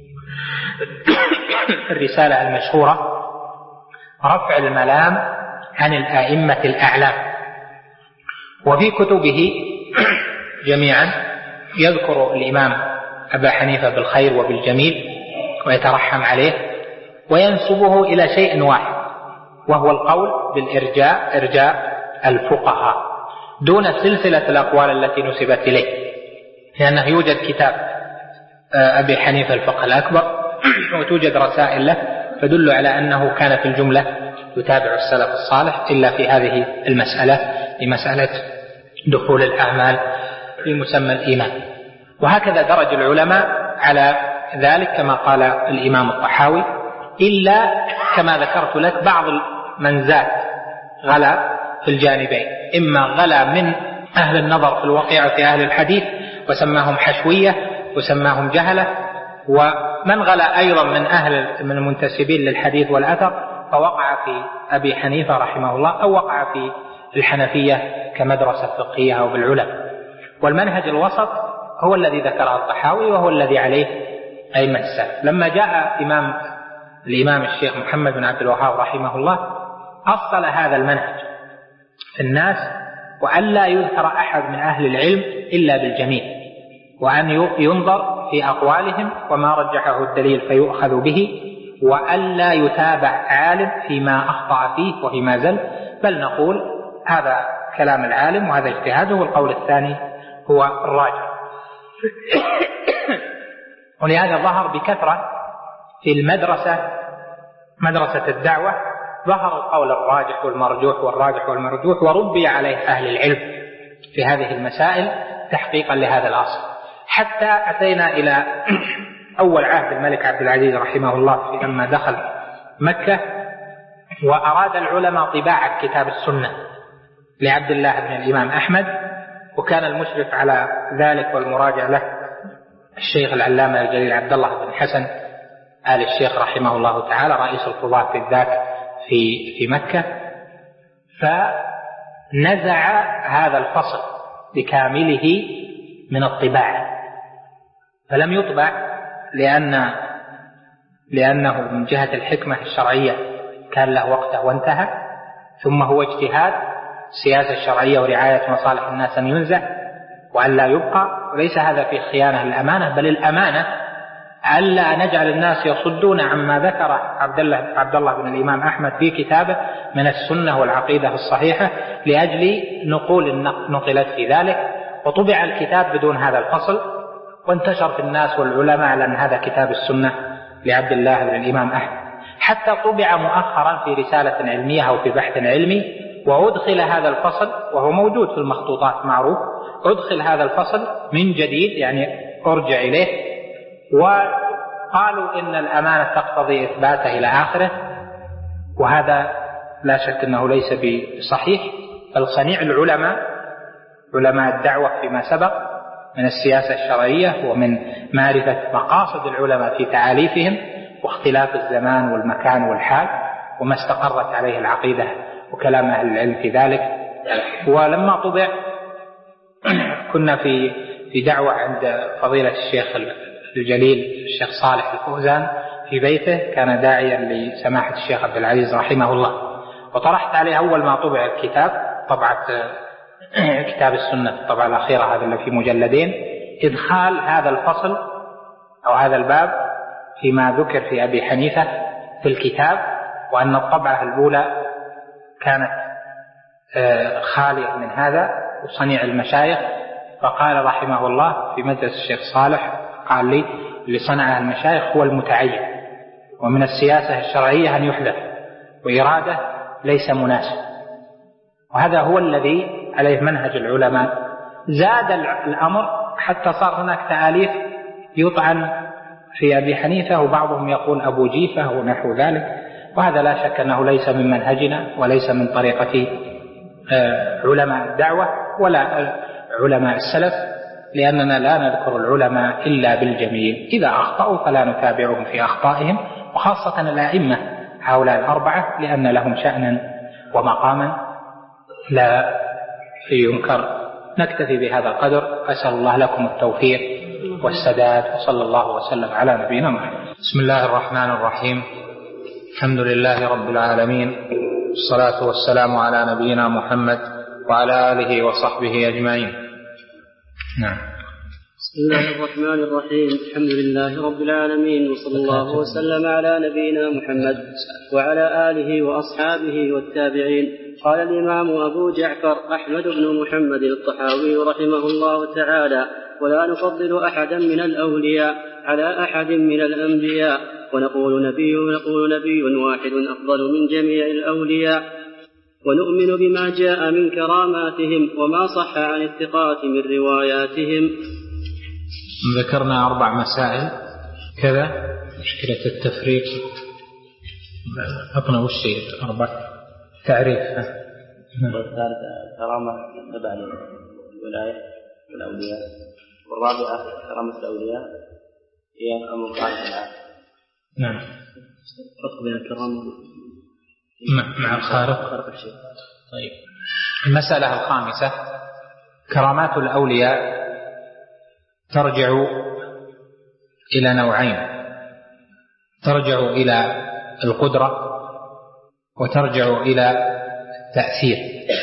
الرسالة المشهورة رفع الملام عن الآئمة الأعلام. وفي كتبه جميعا يذكر الإمام أبا حنيفة بالخير وبالجميل ويترحم عليه، وينسبه إلى شيء واحد، وهو القول بالإرجاء، إرجاء الفقهاء، دون سلسلة الأقوال التي نسبت إليه، لأنه يوجد كتاب أبي حنيفة الفقه الأكبر، وتوجد رسائل له تدل على أنه كان في الجملة يتابع السلف الصالح إلا في هذه المسألة، في مسألة دخول الأعمال في مسمى الإيمان. وهكذا درج العلماء على ذلك كما قال الإمام الطحاوي، إلا كما ذكرت لك بعض من زاد غلا في الجانبين، إما غلا من أهل النظر في الواقع في أهل الحديث وسماهم حشوية وسماهم جهلة، ومن غلا أيضا من أهل من المنتسبين للحديث والأثر فوقع في أبي حنيفة رحمه الله، أو وقع في الحنفية كمدرسة فقهية أو بالعلم. والمنهج الوسط هو الذي ذكره الطحاوي وهو الذي عليه أئمة السلف. لما جاء إمام الإمام الشيخ محمد بن عبد الوهاب رحمه الله أصل هذا المنهج في الناس، وأن لا يذكر أحد من أهل العلم إلا بالجميل، وأن ينظر في أقوالهم وما رجحه الدليل فيؤخذ به، وأن لا يتابع عالم فيما أخطأ فيه وفيما زل، بل نقول هذا كلام العالم وهذا اجتهاده، والقول الثاني هو الراجح. ولهذا ظهر بكثرة في المدرسة مدرسة الدعوة، ظهر القول الراجح والمرجوح والراجح والمرجوح، وربي عليه أهل العلم في هذه المسائل تحقيقا لهذا الأصل، حتى أتينا إلى أول عهد الملك عبد العزيز رحمه الله لما دخل مكة وأراد العلماء طباعة كتاب السنة لعبد الله بن الإمام أحمد، وكان المشرف على ذلك والمراجع له الشيخ العلامة الجليل عبد الله بن حسن آل الشيخ رحمه الله تعالى رئيس القضاة في الذات في في مكة، فنزع هذا الفصل بكامله من الطباعة، فلم يطبع لأن لأنه من جهة الحكمة الشرعية كان له وقته وانتهى، ثم هو اجتهاد السياسة الشرعية ورعاية مصالح الناس أن ينزع وأن لا يبقى، وليس هذا في خيانة للأمانة، بل الأمانة ألا نجعل الناس يصدون عما ذكر عبد الله عبد الله بن الإمام أحمد في كتابه من السنة والعقيدة الصحيحة لأجل نقول نقلت في ذلك، وطبع الكتاب بدون هذا الفصل، وانتشر في الناس والعلماء على أن هذا كتاب السنة لعبد الله بن الإمام أحمد، حتى طبع مؤخرا في رسالة علمية أو في بحث علمي، وأدخل هذا الفصل وهو موجود في المخطوطات معروف، أدخل هذا الفصل من جديد يعني أرجع إليه، وقالوا إن الأمانة تقتضي إثباته إلى آخره، وهذا لا شك أنه ليس بصحيح، بل صنيع العلماء علماء الدعوة فيما سبق من السياسة الشرعية ومن معرفة مقاصد العلماء في تعاليفهم واختلاف الزمان والمكان والحال وما استقرت عليه العقيدة وكلام أهل العلم في ذلك. ولما طبع كنا في في دعوة عند فضيلة الشيخ الجليل الشيخ صالح الفوزان في بيته، كان داعيا لسماحة الشيخ عبد العزيز رحمه الله، وطرحت عليه أول ما طبع الكتاب طبعة كتاب السنة الطبعة الأخيرة هذا اللي في مجلدين، إدخال هذا الفصل أو هذا الباب فيما ذكر في أبي حنيفة في الكتاب، وأن الطبعة الأولى كانت خالية من هذا وصنيع المشايخ. فقال رحمه الله في مجلس الشيخ صالح، قال لي اللي صنعها المشايخ هو المتعين، ومن السياسة الشرعية أن يحدث، وإرادة ليس مناسب، وهذا هو الذي عليه منهج العلماء. زاد الأمر حتى صار هناك تآليف يطعن في أبي حنيفة، وبعضهم يقول أبو جيفة ونحو ذلك، وهذا لا شك أنه ليس من منهجنا وليس من طريقة علماء الدعوة ولا علماء السلف، لأننا لا نذكر العلماء إلا بالجميل، إذا أخطأوا فلا نتابعهم في أخطائهم، وخاصة الأئمة هؤلاء الأربعة لأن لهم شأنا ومقاما لا ينكر. نكتفي بهذا القدر، أسأل الله لكم التوفيق والسداد، وصلى الله وسلم على نبينا محمد. بسم الله الرحمن الرحيم، الحمد لله رب العالمين، والصلاة والسلام على نبينا محمد وعلى آله وصحبه أجمعين. نعم. بسم الله الرحمن الرحيم، الحمد لله رب العالمين، وصلى الله وسلم على نبينا محمد وعلى آله وأصحابه والتابعين. قال الإمام أبو جعفر أحمد بن محمد الطحاوي رحمه الله تعالى: ولا نفضل أحدا من الأولياء على أحد من الأنبياء، ونقول نبي, ونقول نبي واحد أفضل من جميع الأولياء، ونؤمن بما جاء من كراماتهم وما صح عن الثقات من رواياتهم. ذكرنا أربع مسائل كذا، مشكلة التفريق أطنى والشيء أربع تعريف. والثالثة كرامة تبع الولاية والأولياء، والرابعة كرامة الأولياء هي أمر الله تعالى. نعم. فرق بين الكرامة مع الخارق. طيب، المسألة الخامسة كرامات الأولياء ترجع إلى نوعين، ترجع إلى القدرة وترجع إلى التأثير.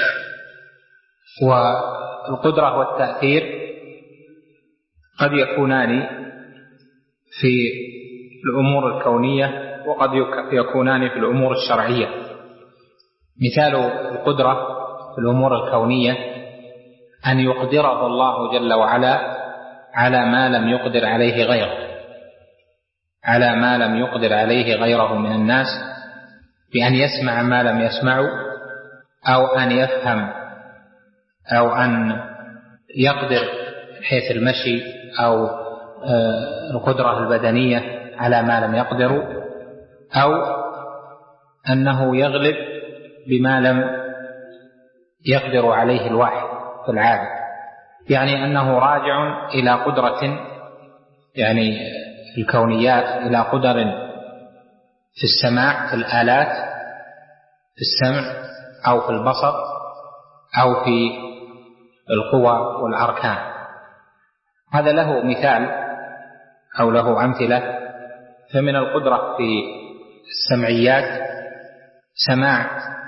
والقدرة والتأثير قد يكونان في الأمور الكونية وقد يكونان في الأمور الشرعية. مثال القدرة في الأمور الكونية أن يقدره الله جل وعلا على ما لم يقدر عليه غيره، على ما لم يقدر عليه غيره من الناس، بأن يسمع ما لم يسمعوا، أو أن يفهم، أو أن يقدر حيث المشي أو القدرة البدنية على ما لم يقدروا، أو أنه يغلب بما لم يقدر عليه الواحد في العادة، يعني أنه راجع إلى قدرة، يعني في الكونيات إلى قدر في السماع، في الآلات، في السمع أو في البصر أو في القوى والأركان. هذا له مثال أو له أمثلة. فمن القدرة في السمعيات سماع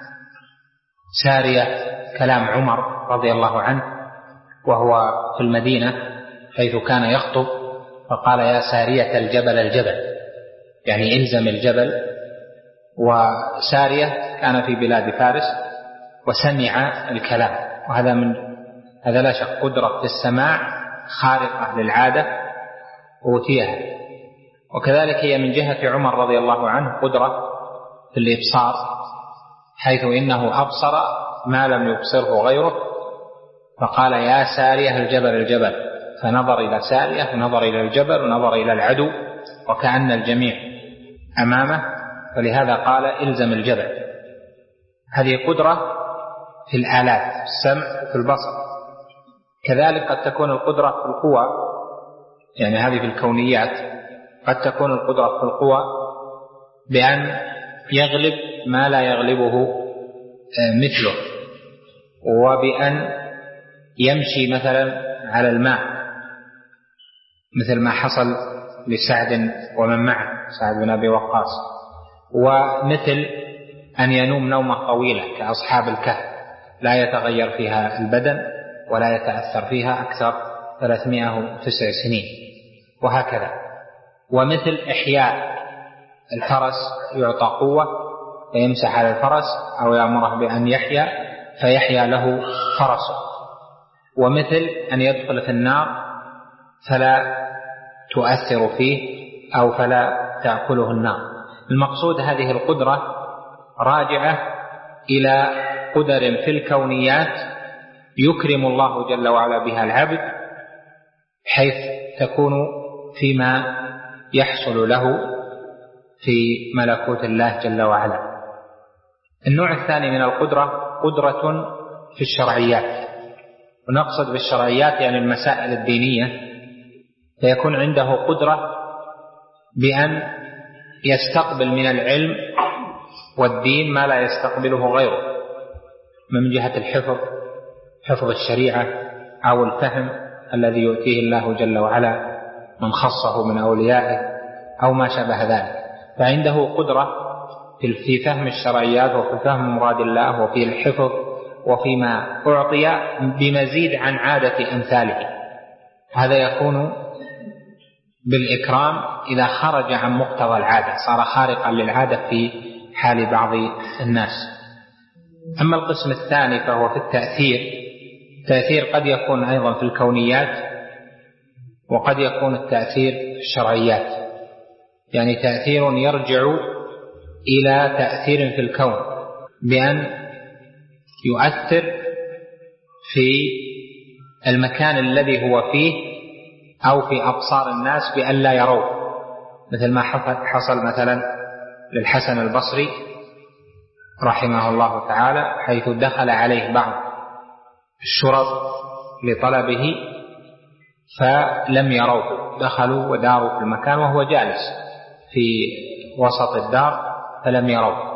سارية كلام عمر رضي الله عنه وهو في المدينة حيث كان يخطب، فقال: يا سارية الجبل الجبل، يعني إلزم الجبل. وسارية كان في بلاد فارس وسمع الكلام، وهذا من هذا لا شك قدرة في السماع خارقة للعادة أوتيها. وكذلك هي من جهة عمر رضي الله عنه قدرة في الإبصار، حيث إنه أبصر ما لم يبصره غيره، فقال: يا سارية الجبل الجبل، فنظر إلى سارية ونظر إلى الجبل ونظر إلى العدو وكأن الجميع أمامه، ولهذا قال: إلزم الجبل. هذه قدرة في الآلات، في السمع وفي البصر. كذلك قد تكون القدرة في القوى، يعني هذه في الكونيات، قد تكون القدرة في القوى بأن يغلب ما لا يغلبه مثله، وبأن يمشي مثلا على الماء، مثل ما حصل لسعد ومن معه، سعد بن أبي وقاص. ومثل أن ينوم نومة طويلة كأصحاب الكهف، لا يتغير فيها البدن ولا يتأثر فيها أكثر ثلاثمائة وتسع سنين، وهكذا. ومثل إحياء الفرس، يعطى قوة فيمسح على الفرس، أو يأمره بأن يحيا فيحيا له فرسه. ومثل أن يدخل في النار فلا تؤثر فيه أو فلا تأكله النار. المقصود هذه القدرة راجعة إلى قدر في الكونيات يكرم الله جل وعلا بها العبد، حيث تكون فيما يحصل له في ملكوت الله جل وعلا. النوع الثاني من القدرة قدرة في الشرعيات، ونقصد بالشرعيات يعني المسائل الدينية، فيكون عنده قدرة بأن يستقبل من العلم والدين ما لا يستقبله غيره، من جهة الحفظ، حفظ الشريعة، أو الفهم الذي يؤتيه الله جل وعلا من خصه من أوليائه، أو ما شابه ذلك. فعنده قدرة في فهم الشرعيات وفي فهم مراد الله وفي الحفظ وفيما أعطي بمزيد عن عادة أمثاله. هذا يكون بالإكرام إذا خرج عن مقتضى العادة، صار خارقا للعادة في حال بعض الناس. أما القسم الثاني فهو في التأثير. التأثير قد يكون أيضا في الكونيات، وقد يكون التأثير في الشرعيات، يعني تأثير يرجع إلى تأثير في الكون بأن يؤثر في المكان الذي هو فيه أو في أبصار الناس بأن لا يروه، مثل ما حصل مثلا للحسن البصري رحمه الله تعالى، حيث دخل عليه بعض الشرط لطلبه فلم يروه، دخلوا وداروا في المكان وهو جالس في وسط الدار فلم يروه.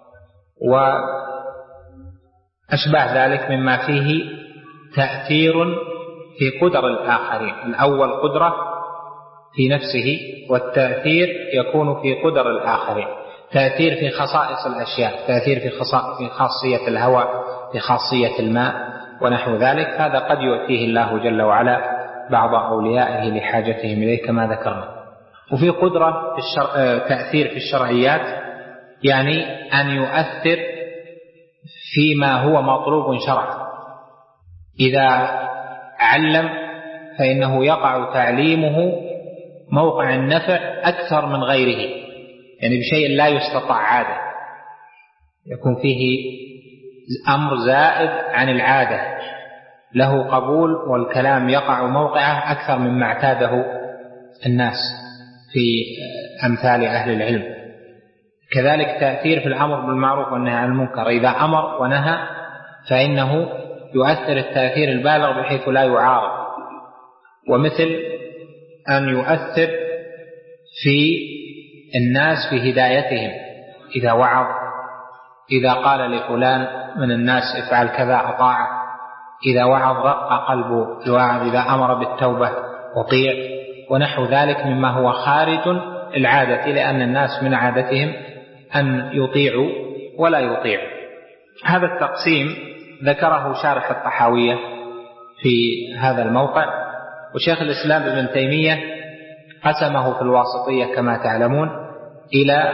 وأشبه ذلك مما فيه تأثير في قدر الآخرين، الأول قدرة في نفسه، والتأثير يكون في قدر الآخرين، تأثير في خصائص الأشياء، تأثير في خاصية الهواء، في خاصية الماء ونحو ذلك. هذا قد يؤتيه الله جل وعلا بعض أوليائه لحاجتهم إليه كما ذكرنا. وفي قدرة في الشرع، تأثير في الشرعيات، يعني أن يؤثر فيما هو مطلوب شرعا. إذا علم فإنه يقع تعليمه موقع النفع أكثر من غيره، يعني بشيء لا يستطاع عادة، يكون فيه أمر زائد عن العادة له قبول، والكلام يقع موقعه أكثر مما اعتاده الناس في أمثال أهل العلم. كذلك تأثير في الأمر بالمعروف والنهي عن المنكر، إذا أمر ونهى فإنه يؤثر التأثير البالغ بحيث لا يعارض. ومثل أن يؤثر في الناس في هدايتهم، إذا وعظ، إذا قال لفلان من الناس افعل كذا أطاع، إذا وعظ رق قلب الواعظ، إذا أمر بالتوبة أطيع، ونحو ذلك مما هو خارج العادة، لأن الناس من عادتهم أن يطيعوا ولا يطيعوا. هذا التقسيم ذكره شارح الطحاوية في هذا الموقع، وشيخ الإسلام ابن تيمية قسمه في الواسطية كما تعلمون إلى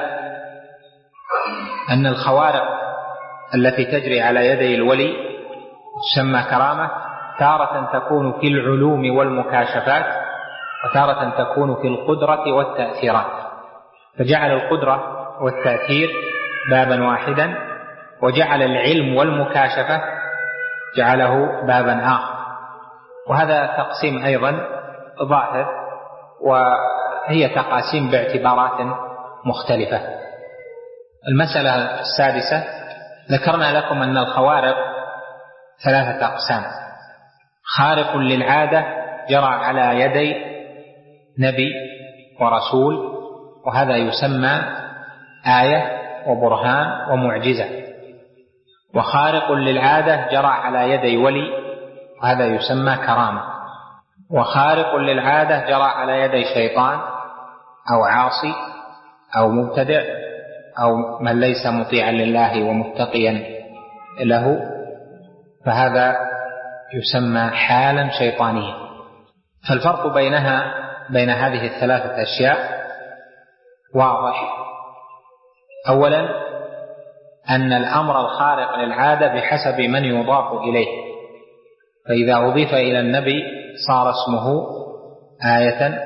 أن الخوارق التي تجري على يدي الولي تسمى كرامة، تارة تكون في العلوم والمكاشفات، وتارة تكون في القدرة والتأثيرات، فجعل القدرة والتأثير بابا واحدا، وجعل العلم والمكاشفة جعله بابا آخر. وهذا تقسيم أيضا ظاهر، وهي تقاسيم باعتبارات مختلفة. المسألة السادسة، ذكرنا لكم أن الخوارق ثلاثة أقسام: خارق للعادة جرى على يدي نبي ورسول، وهذا يسمى آية وبرهان ومعجزة. وخارق للعادة جرى على يدي ولي، وهذا يسمى كرامة. وخارق للعادة جرى على يدي شيطان أو عاصي أو مبتدع أو من ليس مطيعا لله ومتقيا له، فهذا يسمى حالا شيطانيا. فالفرق بينها بين هذه الثلاثة أشياء واضح. أولا أن الأمر الخارق للعادة بحسب من يضاف إليه، فإذا أضيف إلى النبي صار اسمه آية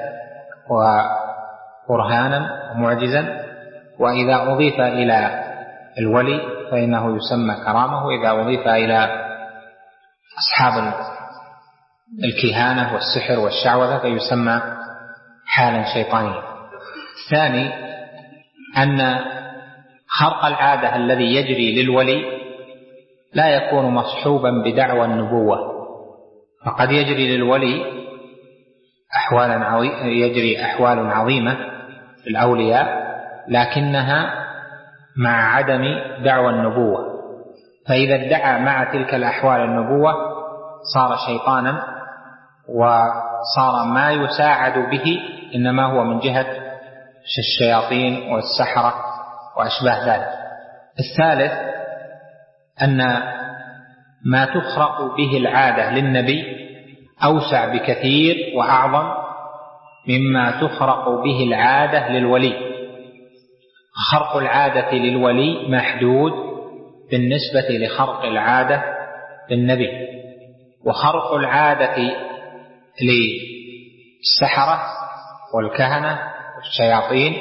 وبرهانا ومعجزا، وإذا أضيف إلى الولي فإنه يسمى كرامة، وإذا أضيف إلى أصحاب الكهانة والسحر والشعوذة فيسمى حالا شيطانيا. الثاني أن خرق العادة الذي يجري للولي لا يكون مصحوبا بدعوى النبوة، فقد يجري للولي أحوال عظيمة، يجري أحوال عظيمة في الأولياء لكنها مع عدم دعوى النبوة، فإذا ادعى مع تلك الأحوال النبوة صار شيطانا، وصار ما يساعد به إنما هو من جهة الشياطين والسحرة وأشباه ذلك. الثالث أن ما تخرق به العادة للنبي أوسع بكثير وأعظم مما تخرق به العادة للولي. خرق العادة للولي محدود بالنسبة لخرق العادة للنبي، وخرق العادة السحرة والكهنة والشياطين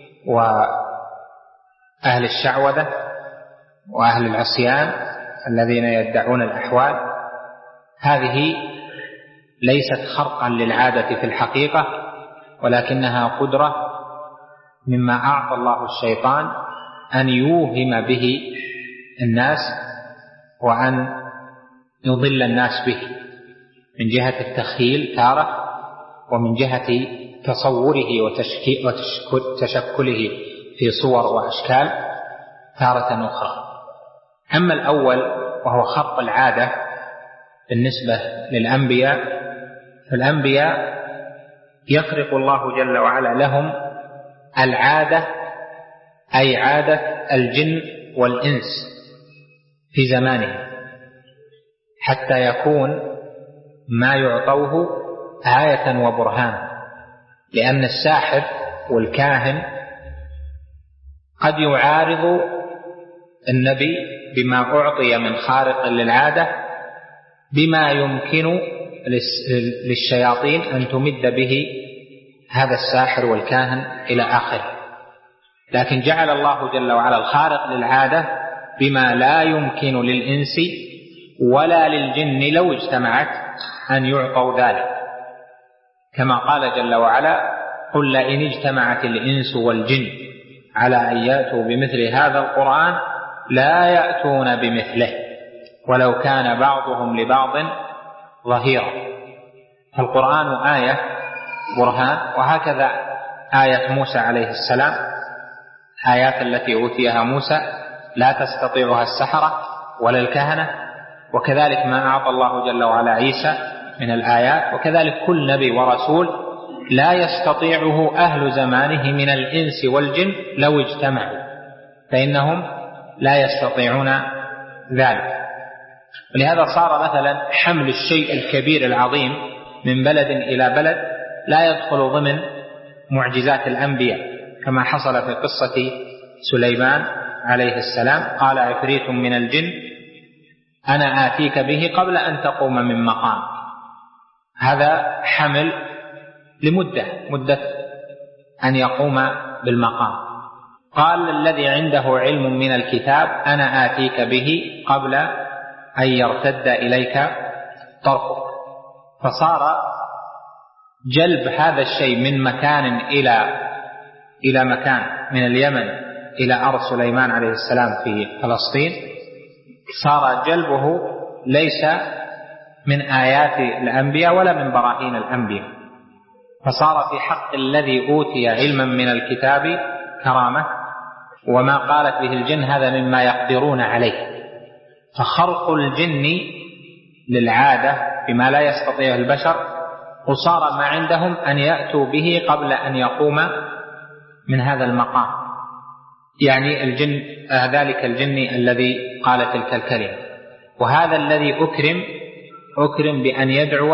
وأهل الشعوذة وأهل العصيان الذين يدعون الأحوال، هذه ليست خرقا للعادة في الحقيقة، ولكنها قدرة مما أعطى الله الشيطان أن يوهم به الناس وأن يضل الناس به، من جهة التخيل تارة، ومن جهة تصوره وتشكله في صور وأشكال تارة أخرى. أما الأول وهو خرق العادة بالنسبة للأنبياء، فالأنبياء يخرق الله جل وعلا لهم العادة، أي عادة الجن والإنس في زمانهم، حتى يكون ما يعطوه آية وبرهان. لأن الساحر والكاهن قد يعارض النبي بما أعطي من خارق للعادة بما يمكن للشياطين أن تمد به هذا الساحر والكاهن إلى آخره، لكن جعل الله جل وعلا الخارق للعادة بما لا يمكن للإنس ولا للجن لو اجتمعت أن يعطوا ذلك، كما قال جل وعلا: قل لئن اجتمعت الإنس والجن على أن يأتوا بمثل هذا القرآن لا يأتون بمثله ولو كان بعضهم لبعض ظهيرا. فالقرآن آية برهان، وهكذا آية موسى عليه السلام، آيات التي أوتيها موسى لا تستطيعها السحرة ولا الكهنة، وكذلك ما أعطى الله جل وعلا عيسى من الآيات، وكذلك كل نبي ورسول لا يستطيعه أهل زمانه من الإنس والجن لو اجتمعوا، فإنهم لا يستطيعون ذلك. ولهذا صار مثلا حمل الشيء الكبير العظيم من بلد إلى بلد لا يدخل ضمن معجزات الأنبياء، كما حصل في قصة سليمان عليه السلام: قال عفريت من الجن أنا آتيك به قبل أن تقوم من مقام. هذا حمل لمدة مدة أن يقوم بالمقام. قال الذي عنده علم من الكتاب أنا آتيك به قبل أن يرتد إليك طرفك. فصار جلب هذا الشيء من مكان إلى إلى مكان، من اليمن إلى أرض سليمان عليه السلام في فلسطين، صار جلبه ليس من آيات الأنبياء ولا من براهين الأنبياء، فصار في حق الذي أوتي علما من الكتاب كرامة، وما قالت به الجن هذا مما يقدرون عليه. فخرق الجن للعادة بما لا يستطيع البشر، وصار ما عندهم أن يأتوا به قبل أن يقوم من هذا المقام، يعني الجن ذلك الجن الذي قال تلك الكلمة. وهذا الذي أكرم أكرم بأن يدعو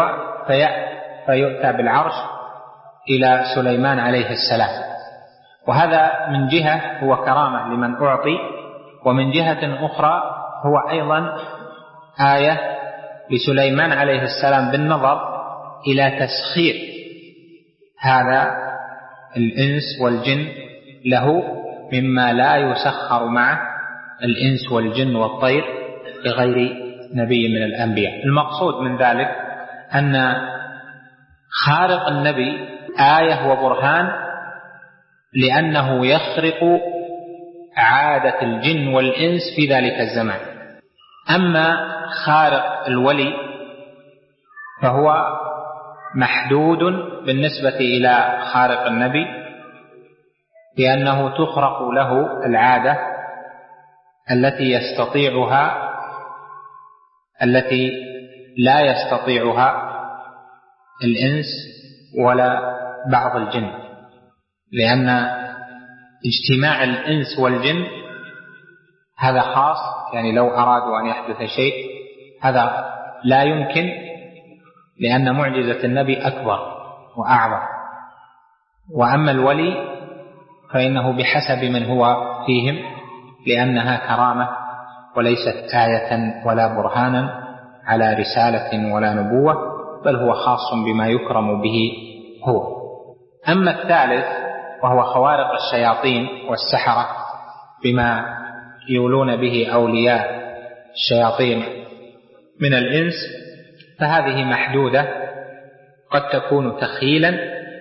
فيؤتى بالعرش إلى سليمان عليه السلام، وهذا من جهة هو كرامة لمن أعطي، ومن جهة أخرى هو أيضا آية لسليمان عليه السلام بالنظر إلى تسخير هذا الإنس والجن له مما لا يسخر معه الإنس والجن والطير لغير نبي من الأنبياء. المقصود من ذلك أن خارق النبي آية وبرهان لأنه يخرق عادة الجن والإنس في ذلك الزمان. أما خارق الولي فهو محدود بالنسبة إلى خارق النبي، لأنه تخرق له العادة التي يستطيعها التي لا يستطيعها الإنس ولا بعض الجن، لأن اجتماع الإنس والجن هذا خاص، يعني لو أرادوا أن يحدث شيء هذا لا يمكن، لأن معجزة النبي أكبر وأعظم. وأما الولي فإنه بحسب من هو فيهم، لأنها كرامة وليست آية ولا برهانا على رسالة ولا نبوة، بل هو خاص بما يكرم به هو. أما الثالث وهو خوارق الشياطين والسحرة بما يولون به أولياء الشياطين من الإنس، فهذه محدودة، قد تكون تخيلا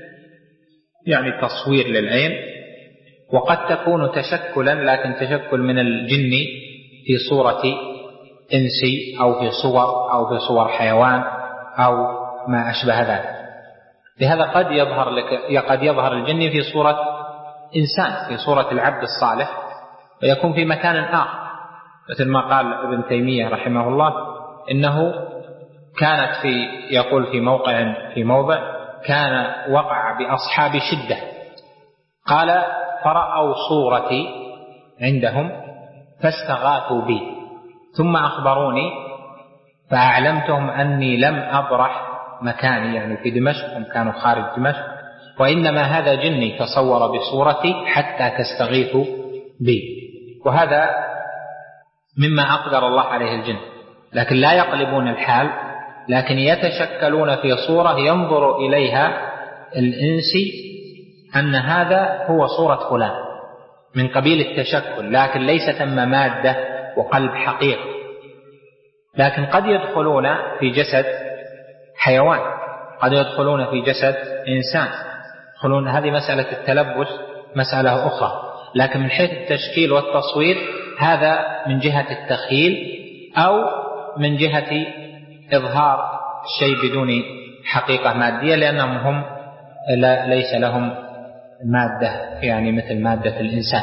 يعني تصوير للعين، وقد تكون تشكلا لكن تشكل من الجن في صورة إنسي أو في صور أو في صور حيوان أو ما أشبه ذلك. لهذا قد يظهر لك قد يظهر الجن في صورة إنسان، في صورة العبد الصالح، ويكون في مكان آخر، مثل ما قال ابن تيمية رحمه الله إنه كانت في يقول في موقع في موضع كان وقع بأصحاب شدة، قال فرأوا صورتي عندهم فاستغاثوا بي ثم أخبروني فأعلمتهم أني لم أبرح مكاني، يعني في دمشق، هم كانوا خارج دمشق، وإنما هذا جني تصور بصورتي حتى تستغيثوا بي. وهذا مما أقدر الله عليه الجن، لكن لا يقلبون الحال، لكن يتشكلون في صورة ينظر إليها الإنسي أن هذا هو صورة فلان من قبيل التشكل، لكن ليس ثم مادة وقلب حقيقي. لكن قد يدخلون في جسد حيوان، قد يدخلون في جسد إنسان، يدخلون. هذه مسألة التلبس مسألة أخرى، لكن من حيث التشكيل والتصوير هذا من جهة التخيل أو من جهة إظهار الشيء بدون حقيقة مادية، لأنهم هم لا ليس لهم مادة يعني مثل مادة الإنسان.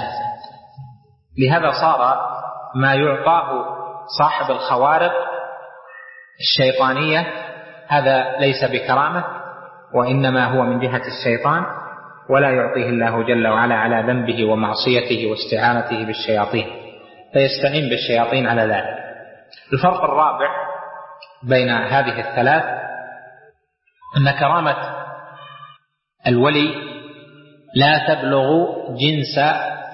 لهذا صار ما يعطاه صاحب الخوارق الشيطانية هذا ليس بكرامة، وإنما هو من جهة الشيطان، ولا يعطيه الله جل وعلا على ذنبه ومعصيته واستعانته بالشياطين، فيستعين بالشياطين على ذلك. الفرق الرابع بين هذه الثلاث أن كرامة الولي لا تبلغ جنس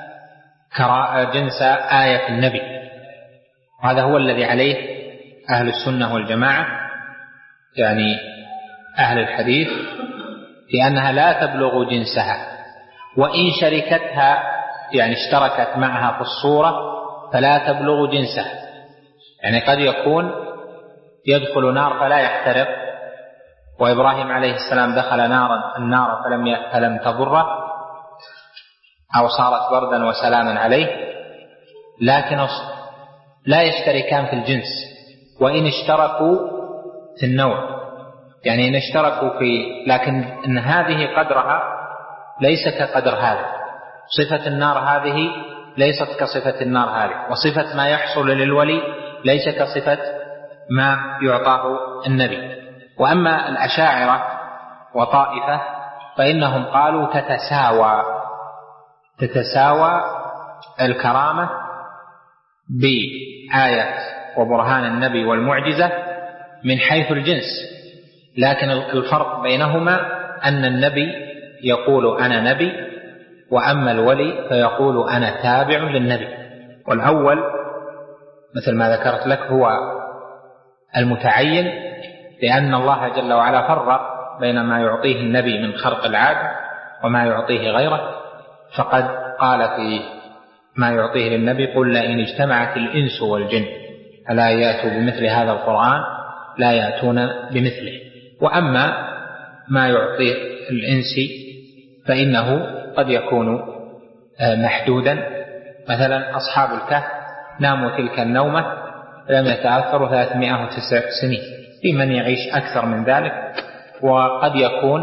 جنس آية النبي، هذا هو الذي عليه أهل السنة والجماعة، يعني أهل الحديث، لأنها لا تبلغ جنسها، وإن شركتها يعني اشتركت معها في الصورة فلا تبلغ جنسها. يعني قد يكون يدخل نار فلا يحترق، وإبراهيم عليه السلام دخل نارا النار فلم فلم تضره، أو صارت بردا وسلاما عليه، لكن لا يشتركان في الجنس، وإن اشتركوا في النوع، يعني إن اشتركوا في، لكن إن هذه قدرها ليس كقدر هذا، صفة النار هذه ليست كصفة النار هذه، وصفة ما يحصل للولي ليس كصفة ما يعطاه النبي. وأما الأشاعرة وطائفة فإنهم قالوا تتساوى تتساوى الكرامة بآية وبرهان النبي والمعجزة من حيث الجنس، لكن الفرق بينهما أن النبي يقول أنا نبي، وأما الولي فيقول أنا تابع للنبي. والأول مثل ما ذكرت لك هو المتعين، لأن الله جل وعلا فرق بين ما يعطيه النبي من خرق العادة وما يعطيه غيره، فقد قال في ما يعطيه للنبي قل لئن اجتمعت الإنس والجن ألا يأتوا بمثل هذا القرآن لا يأتون بمثله. وأما ما يعطيه الإنسي فإنه قد يكون محدودا، مثلا أصحاب الكهف ناموا تلك النومة لم يتأثروا ثلاثمائة وتسع سنين، في من يعيش أكثر من ذلك، وقد يكون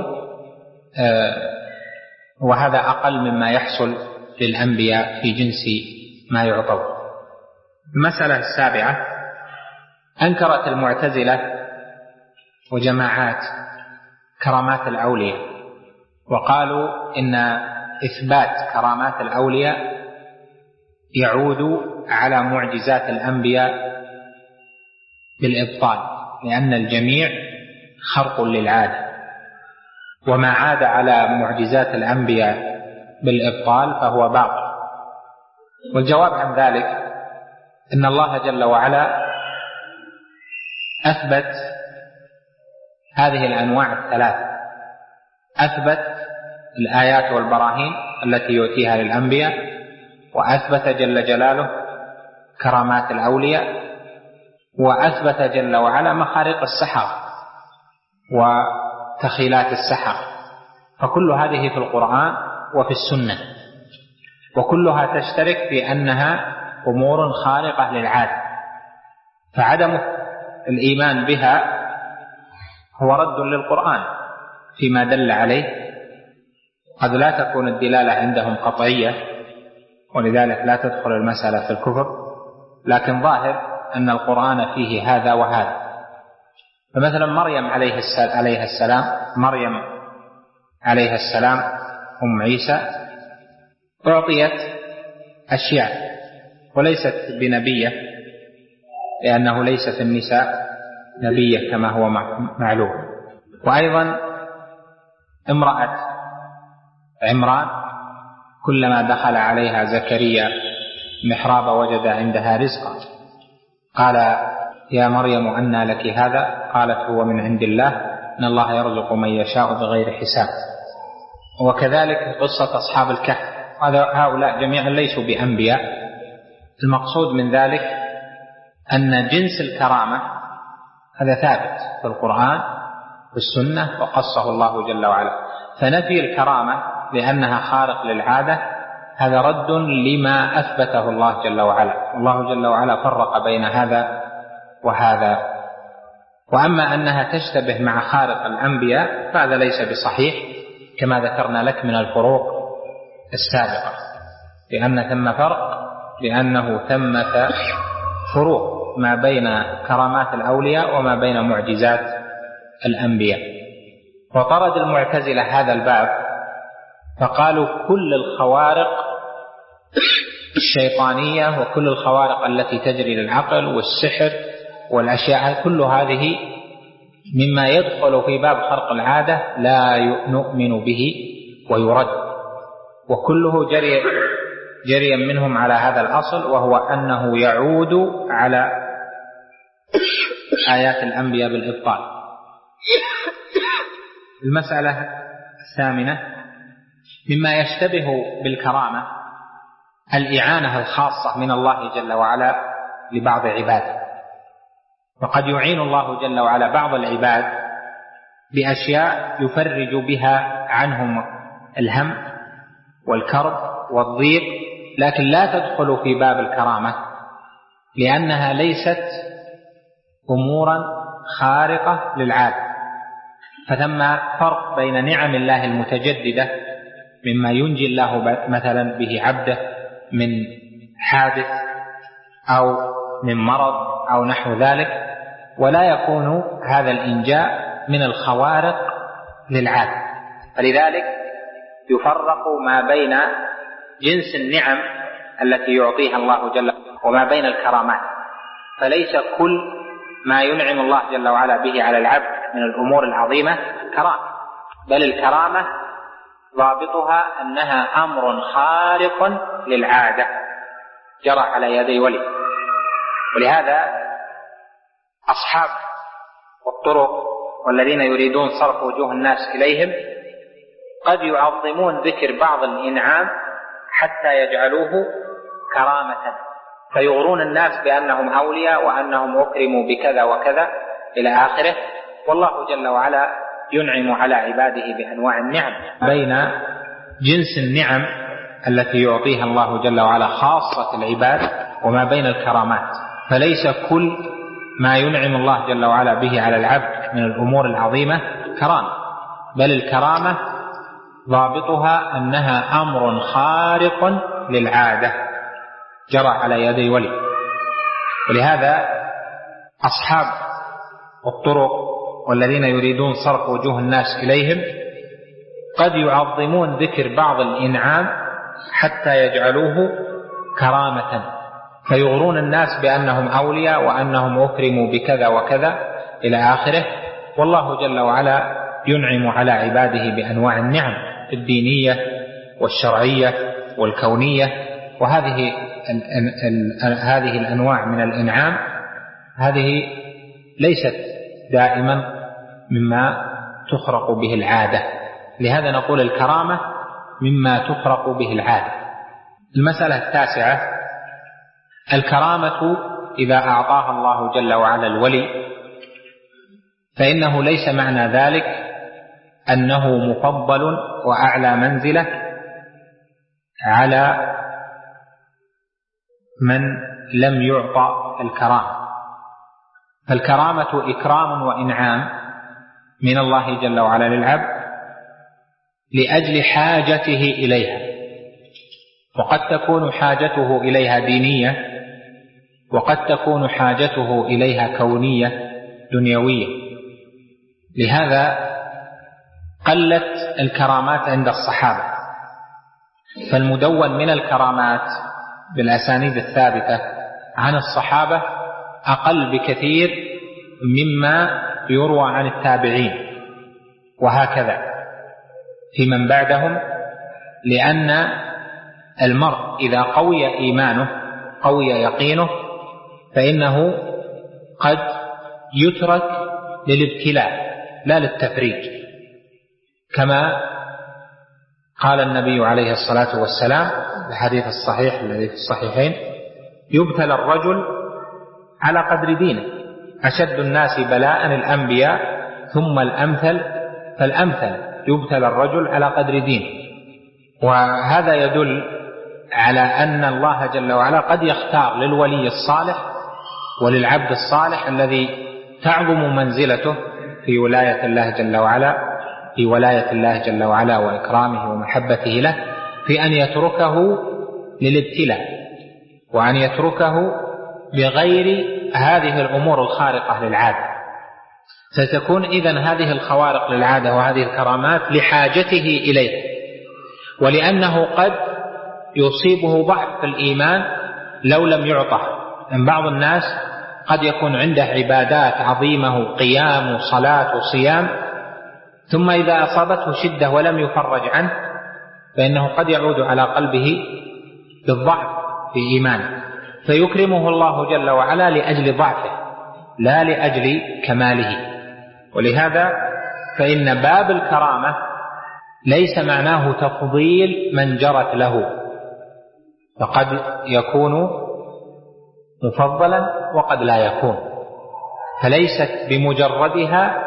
وهذا أقل مما يحصل للأنبياء في جنس ما يعطون. المسألة السابعة أنكرت المعتزلة وجماعات كرامات الأولياء، وقالوا إن إثبات كرامات الأولياء يعود على معجزات الأنبياء بالإبطال، لأن الجميع خرق للعادة، وما عاد على معجزات الأنبياء بالإبطال فهو باطل. والجواب عن ذلك أن الله جل وعلا أثبت هذه الأنواع الثلاث، أثبت الآيات والبراهين التي يؤتيها للأنبياء، وأثبت جل جلاله كرامات الأولياء، وأثبت جل وعلا مخارق السحرة وتخيلات السحرة، فكل هذه في القرآن وفي السنة، وكلها تشترك في أنها أمور خارقة للعادة، فعدم الإيمان بها هو رد للقرآن فيما دل عليه. قد لا تكون الدلالة عندهم قطعية، ولذلك لا تدخل المسألة في الكفر، لكن ظاهر أن القرآن فيه هذا وهذا. فمثلا مريم عليه السلام مريم عليه السلام أم عيسى أعطيت أشياء وليست بنبية، لأنه ليس في النساء نبية كما هو معلوم. وأيضا امرأة عمران كلما دخل عليها زكريا محراب وجد عندها رزقا، قال يا مريم أنى لك هذا؟ قالت هو من عند الله، إن الله يرزق من يشاء بغير حساب. وكذلك قصة أصحاب الكهف، هؤلاء جميعا ليسوا بأنبياء. المقصود من ذلك أن جنس الكرامة هذا ثابت في القرآن والسنة وقصه الله جل وعلا، فنفي الكرامة لأنها خارق للعادة هذا رد لما أثبته الله جل وعلا. الله جل وعلا فرق بين هذا وهذا. وأما أنها تشتبه مع خارق الأنبياء فهذا ليس بصحيح كما ذكرنا لك من الفروق السابقة، لأن ثم فرق، لأنه ثمة فروق ما بين كرامات الأولياء وما بين معجزات الأنبياء. وطرد المعتزلة هذا الباب فقالوا كل الخوارق الشيطانية وكل الخوارق التي تجري للعقل والسحر والأشياء كل هذه مما يدخل في باب خرق العادة لا نؤمن به ويرد، وكله جري جريا منهم على هذا الأصل، وهو أنه يعود على آيات الأنبياء بالإبطال. المسألة الثامنة مما يشتبه بالكرامة الإعانة الخاصة من الله جل وعلا لبعض عباده، وقد يعين الله جل وعلا بعض العباد بأشياء يفرج بها عنهم الهم والكرب والضيق، لكن لا تدخل في باب الكرامة لأنها ليست أمورا خارقة للعادة. فثم فرق بين نعم الله المتجددة مما ينجي الله مثلا به عبده من حادث أو من مرض أو نحو ذلك، ولا يكون هذا الإنجاء من الخوارق للعادة. فلذلك يفرق ما بين جنس النعم التي يعطيها الله جل وما بين الكرامات. فليس كل ما ينعم الله جل وعلا به على العبد من الأمور العظيمة كرامة، بل الكرامة ضابطها أنها أمر خارق للعادة جرى على يدي ولي. ولهذا أصحاب الطرق والذين يريدون صرف وجوه الناس إليهم قد يعظمون ذكر بعض الإنعام حتى يجعلوه كرامة، فيغرون الناس بأنهم أولياء وأنهم أكرموا بكذا وكذا إلى آخره. والله جل وعلا ينعم على عباده بأنواع النعم بين جنس النعم التي يعطيها الله جل وعلا خاصة العباد وما بين الكرامات. فليس كل ما ينعم الله جل وعلا به على العبد من الأمور العظيمة كرامة، بل الكرامة ضابطها أنها أمر خارق للعادة جرى على يدي ولي. ولهذا أصحاب الطرق والذين يريدون صرف وجوه الناس إليهم قد يعظمون ذكر بعض الإنعام حتى يجعلوه كرامة، فيغرون الناس بأنهم أولياء وأنهم أكرموا بكذا وكذا إلى آخره. والله جل وعلا ينعم على عباده بأنواع النعم الدينية والشرعية والكونية، وهذه هذه الأنواع من الإنعام هذه ليست دائما مما تخرق به العادة، لهذا نقول الكرامة مما تخرق به العادة. المسألة التاسعة: الكرامة إذا أعطاها الله جل وعلا الولي فإنه ليس معنى ذلك أنه مفضل وأعلى منزلة على من لم يعطى الكرامة، فالكرامة إكرام وإنعام من الله جل وعلا للعبد لأجل حاجته إليها، وقد تكون حاجته إليها دينية، وقد تكون حاجته إليها كونية دنيوية. لهذا قلت الكرامات عند الصحابة، فالمدون من الكرامات بالأسانيد الثابتة عن الصحابة أقل بكثير مما يروى عن التابعين، وهكذا في من بعدهم، لأن المرء إذا قوي إيمانه قوي يقينه فإنه قد يترك للابتلاء لا للتفريج، كما قال النبي عليه الصلاة والسلام في الحديث الصحيح الذي في الصحيحين: يبتلى الرجل على قدر دينه، أشد الناس بلاء الأنبياء ثم الأمثل فالأمثل، يبتلى الرجل على قدر دينه. وهذا يدل على أن الله جل وعلا قد يختار للولي الصالح وللعبد الصالح الذي تعظم منزلته في ولاية الله جل وعلا في ولاية الله جل وعلا وإكرامه ومحبته له، في أن يتركه للابتلاء، وأن يتركه بغير هذه الأمور الخارقة للعادة. ستكون إذن هذه الخوارق للعادة وهذه الكرامات لحاجته إليه، ولأنه قد يصيبه ضعف في الإيمان لو لم يعطه. أن بعض الناس قد يكون عنده عبادات عظيمة، قيام وصلاة وصيام، ثم إذا أصابته شدة ولم يفرج عنه فإنه قد يعود على قلبه بالضعف في إيمانه، فيكرمه الله جل وعلا لأجل ضعفه لا لأجل كماله. ولهذا فإن باب الكرامة ليس معناه تفضيل من جرت له، فقد يكون مفضلا وقد لا يكون، فليست بمجردها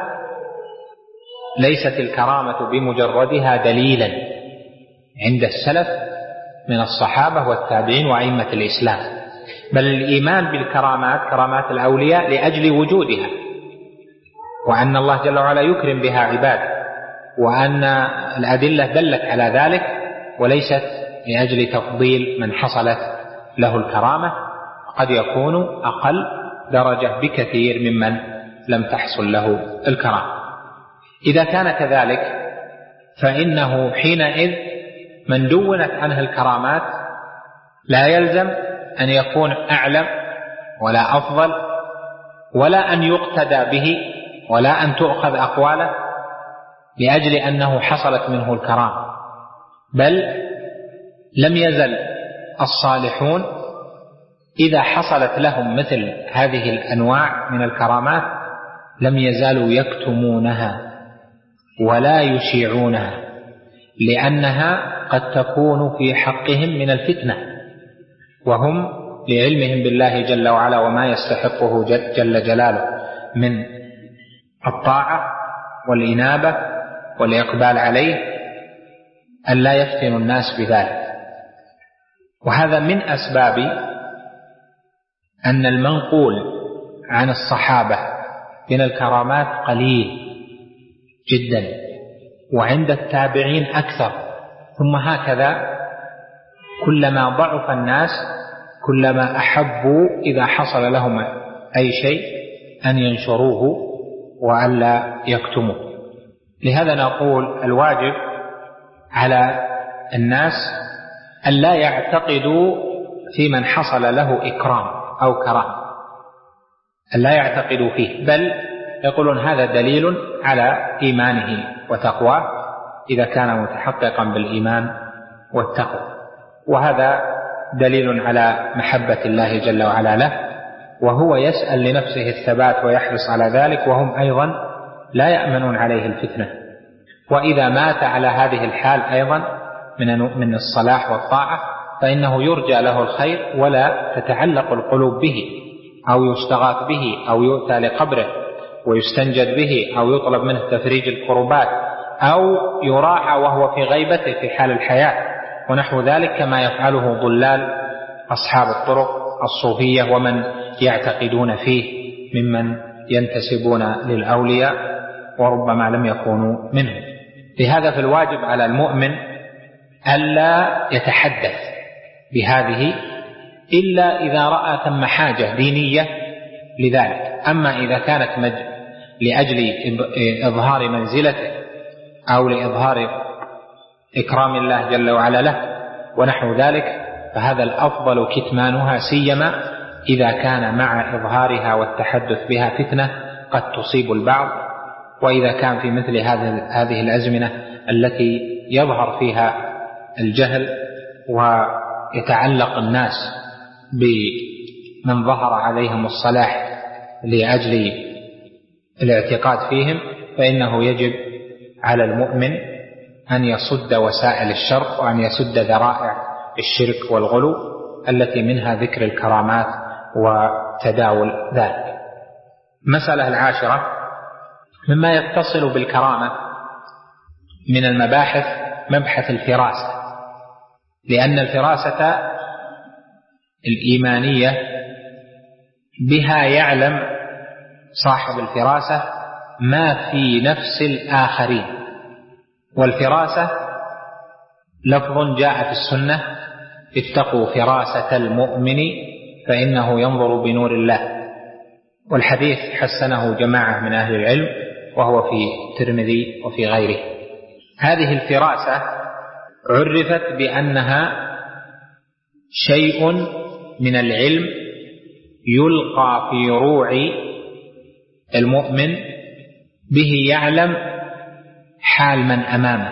ليست الكرامة بمجردها دليلا عند السلف من الصحابة والتابعين وأئمة الإسلام، بل الإيمان بالكرامات كرامات الأولياء لأجل وجودها، وأن الله جل وعلا يكرم بها عباده، وأن الأدلة دلت على ذلك، وليست لأجل تفضيل من حصلت له الكرامة، قد يكون أقل درجة بكثير ممن لم تحصل له الكرامة. إذا كان كذلك فإنه حينئذ من دونت عنه الكرامات لا يلزم أن يكون أعلم ولا أفضل، ولا أن يقتدى به، ولا أن تؤخذ أقواله لأجل أنه حصلت منه الكرامة، بل لم يزل الصالحون إذا حصلت لهم مثل هذه الأنواع من الكرامات لم يزالوا يكتمونها ولا يشيعونها، لأنها قد تكون في حقهم من الفتنة، وهم لعلمهم بالله جل وعلا وما يستحقه جل جلاله من الطاعة والإنابة والإقبال عليه أن لا يفتن الناس بذلك. وهذا من أسباب أن المنقول عن الصحابة من الكرامات قليل جدا، وعند التابعين أكثر، ثم هكذا كلما ضعف الناس كلما أحبوا إذا حصل لهم أي شيء أن ينشروه وألا يكتموه. لهذا نقول الواجب على الناس أن لا يعتقدوا في من حصل له إكرام أو كرامة، أن لا يعتقدوا فيه، بل يقولون هذا دليل على إيمانه وتقواه إذا كان متحققا بالإيمان والتقوى، وهذا دليل على محبة الله جل وعلا له، وهو يسأل لنفسه الثبات ويحرص على ذلك، وهم أيضا لا يأمنون عليه الفتنة. وإذا مات على هذه الحال أيضا من من الصلاح والطاعة فإنه يرجى له الخير ولا تتعلق القلوب به، أو يستغاث به، أو يؤتى لقبره ويستنجد به، أو يطلب منه تفريج الكربات، أو يراعى وهو في غيبته في حال الحياة ونحو ذلك، كما يفعله ضلال أصحاب الطرق الصوفية ومن يعتقدون فيه ممن ينتسبون للأولياء وربما لم يكونوا منهم. لهذا فالواجب على المؤمن ألا يتحدث بهذه إلا إذا رأى ثم حاجة دينية لذلك. أما إذا كانت مج... لأجل إظهار منزلته أو لإظهار إكرام الله جل وعلا له ونحو ذلك فهذا الأفضل كتمانها، سيما إذا كان مع إظهارها والتحدث بها فتنة قد تصيب البعض، وإذا كان في مثل هذه الأزمنة التي يظهر فيها الجهل ويتعلق الناس بمن ظهر عليهم الصلاح لأجل الاعتقاد فيهم، فإنه يجب على المؤمن أن يصد وسائل الشر وأن يسد ذرائع الشرك والغلو التي منها ذكر الكرامات وتداول ذلك. مسألة العاشرة مما يتصل بالكرامة من المباحث مبحث الفراسة، لأن الفراسة الإيمانية بها يعلم صاحب الفراسة ما في نفس الآخرين. والفراسة لفظ جاء في السنة: اتقوا فراسة المؤمن فإنه ينظر بنور الله. والحديث حسنه جماعة من أهل العلم وهو في الترمذي وفي غيره. هذه الفراسة عرفت بأنها شيء من العلم يلقى في روع المؤمن به يعلم حال من أمامه،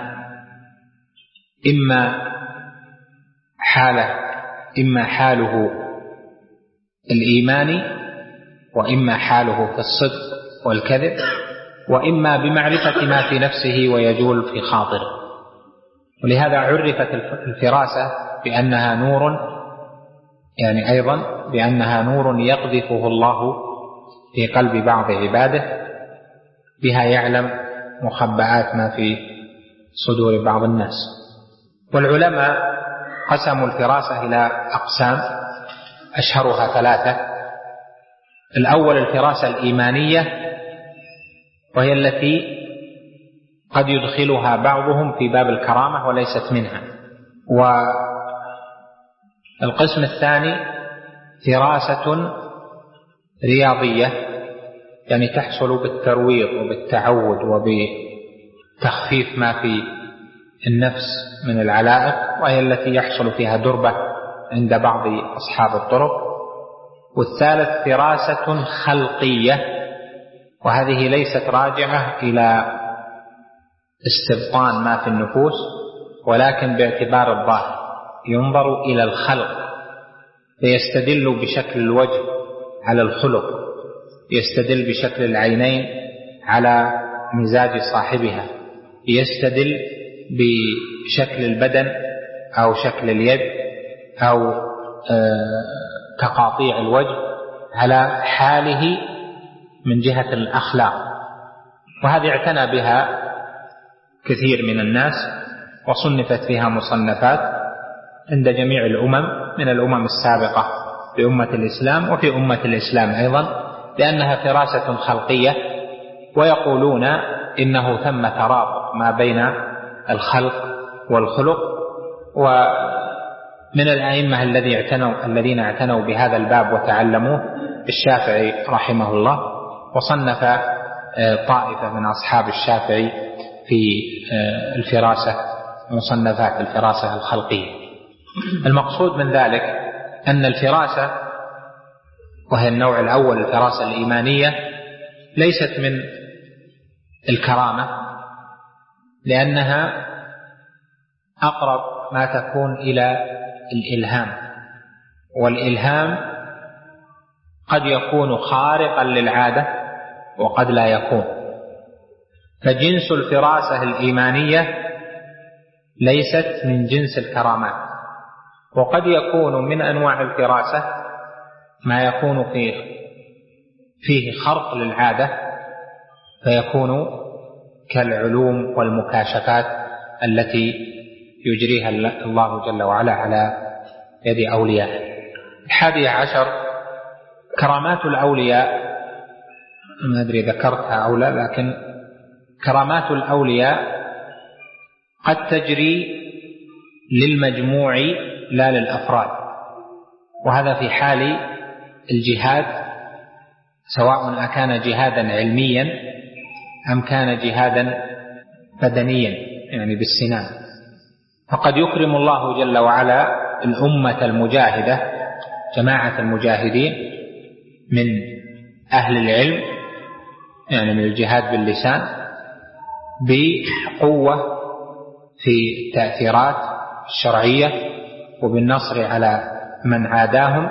إما حاله إما حاله الإيماني، وإما حاله في الصدق والكذب، وإما بمعرفة ما في نفسه ويجول في خاطره. ولهذا عرفت الفراسة بأنها نور، يعني أيضا بأنها نور يقذفه الله في قلب بعض عباده، بها يعلم مخبئات ما في صدور بعض الناس. والعلماء قسموا الفراسة إلى أقسام أشهرها ثلاثة. الأول الفراسة الإيمانية، وهي التي قد يدخلها بعضهم في باب الكرامة وليست منها. والقسم الثاني فراسة رياضية، يعني تحصل بالترويض وبالتعود وبتخفيف ما في النفس من العلائق، وهي التي يحصل فيها دربة عند بعض أصحاب الطرق. والثالث فراسة خلقية، وهذه ليست راجعة إلى استبطان ما في النفوس، ولكن باعتبار الظاهر ينظر إلى الخلق فيستدل بشكل الوجه على الخلق، يستدل بشكل العينين على مزاج صاحبها، يستدل بشكل البدن أو شكل اليد أو تقاطيع الوجه على حاله من جهة الأخلاق. وهذه اعتنى بها كثير من الناس وصنفت فيها مصنفات عند جميع الأمم من الأمم السابقة بأمة الإسلام وفي أمة الإسلام أيضا، لأنها فراسة خلقية. ويقولون إنه ثم ترابط ما بين الخلق والخلق. ومن الأئمة الذي اعتنوا الذين اعتنوا بهذا الباب وتعلموه الشافعي رحمه الله، وصنف طائفة من أصحاب الشافعي في الفراسة مصنفات الفراسة الخلقية. المقصود من ذلك أن الفراسة، وهي النوع الأول الفراسة الإيمانية، ليست من الكرامة، لأنها أقرب ما تكون إلى الإلهام. والإلهام قد يكون خارقا للعادة وقد لا يكون. فجنس الفراسة الإيمانية ليست من جنس الكرامات. وقد يكون من أنواع الفراسة ما يكون فيه فيه خرق للعادة، فيكون كالعلوم والمكاشفات التي يجريها الله جل وعلا على يد أوليائه. الحادي عشر كرامات الأولياء، ما أدري ذكرتها أو لا، لكن كرامات الأولياء قد تجري للمجموع لا للأفراد، وهذا في حال الجهاد، سواء أكان جهادا علميا أم كان جهادا بدنيا يعني بالسنان. فقد يكرم الله جل وعلا الأمة المجاهدة، جماعة المجاهدين من أهل العلم يعني من الجهاد باللسان، بقوة في التأثيرات الشرعية وبالنصر على من عاداهم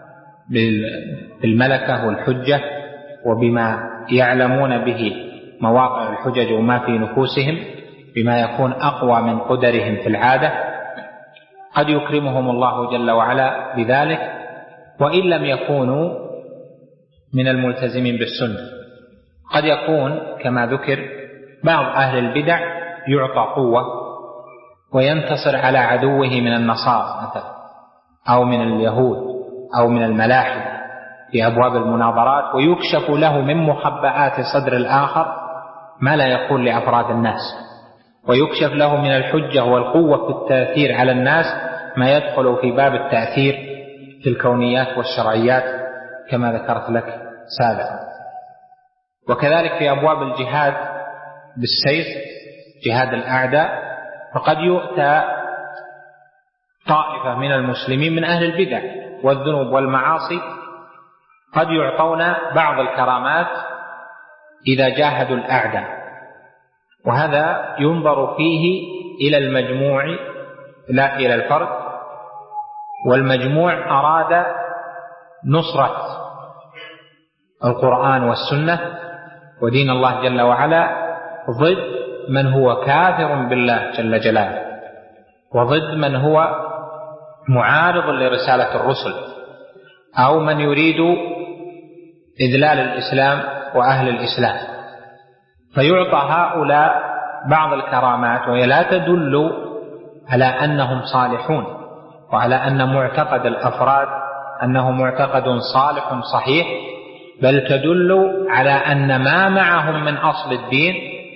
بالملكة والحجة، وبما يعلمون به مواقع الحجج وما في نفوسهم، بما يكون أقوى من قدرهم في العادة. قد يكرمهم الله جل وعلا بذلك وإن لم يكونوا من الملتزمين بالسنة. قد يكون كما ذكر بعض أهل البدع يعطى قوة وينتصر على عدوه من النصارى مثلا أو من اليهود أو من الملاحدة في أبواب المناظرات، ويكشف له من مخبآت صدر الآخر ما لا يقول لأفراد الناس، ويكشف له من الحجة والقوة في التأثير على الناس ما يدخل في باب التأثير في الكونيات والشرعيات كما ذكرت لك سابقا. وكذلك في أبواب الجهاد بالسيف، جهاد الأعداء، فقد يؤتى طائفة من المسلمين من أهل البدع والذنوب والمعاصي، قد يعطون بعض الكرامات إذا جاهدوا الأعداء، وهذا ينظر فيه إلى المجموع لا إلى الفرد. والمجموع أراد نصرة القرآن والسنة ودين الله جل وعلا ضد من هو كافر بالله جل جلاله، وضد من هو معارض لرسالة الرسل، أو من يريد إذلال الإسلام وأهل الإسلام. فيعطى هؤلاء بعض الكرامات، وهي لا تدل على أنهم صالحون وعلى أن معتقد الأفراد أنه معتقد صالح صحيح، بل تدل على أن ما معهم من أصل الدين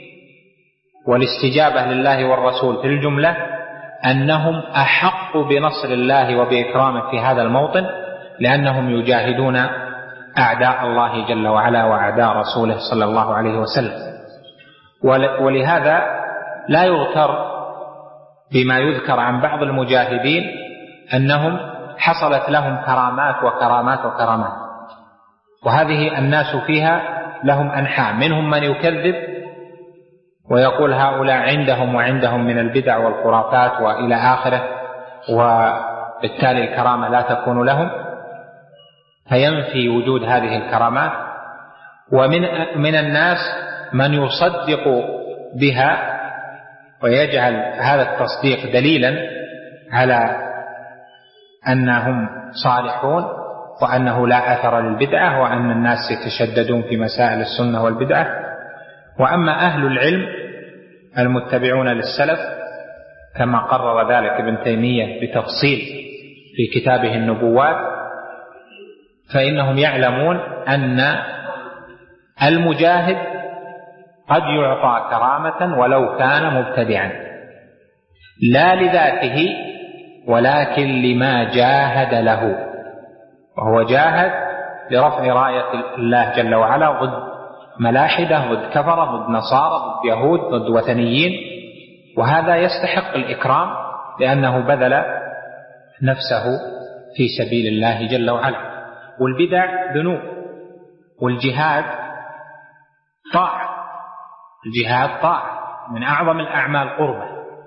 والاستجابة لله والرسول في الجملة أنهم أحق بنصر الله وبإكرامه في هذا الموطن، لأنهم يجاهدون أعداء الله جل وعلا وأعداء رسوله صلى الله عليه وسلم. ولهذا لا يغتر بما يذكر عن بعض المجاهدين أنهم حصلت لهم كرامات وكرامات وكرامات، وهذه الناس فيها لهم أنحاء، منهم من يكذب ويقول هؤلاء عندهم وعندهم من البدع والخرافات وإلى آخره، وبالتالي الكرامة لا تكون لهم، فينفي وجود هذه الكرامات. ومن من الناس من يصدق بها ويجعل هذا التصديق دليلا على أنهم صالحون وأنه لا أثر للبدعة وأن الناس يتشددون في مسائل السنة والبدعة. وأما أهل العلم المتبعون للسلف كما قرر ذلك ابن تيمية بتفصيل في كتابه النبوات، فإنهم يعلمون أن المجاهد قد يعطى كرامة ولو كان مبتدعا، لا لذاته ولكن لما جاهد له، وهو جاهد لرفع راية الله جل وعلا ضد ملاحدة، ضد كفرة، ضد نصارى، ضد يهود، ضد وثنيين، وهذا يستحق الإكرام لأنه بذل نفسه في سبيل الله جل وعلا. والبدع ذنوب، والجهاد طاعة، الجهاد طاعة من أعظم الأعمال قربة،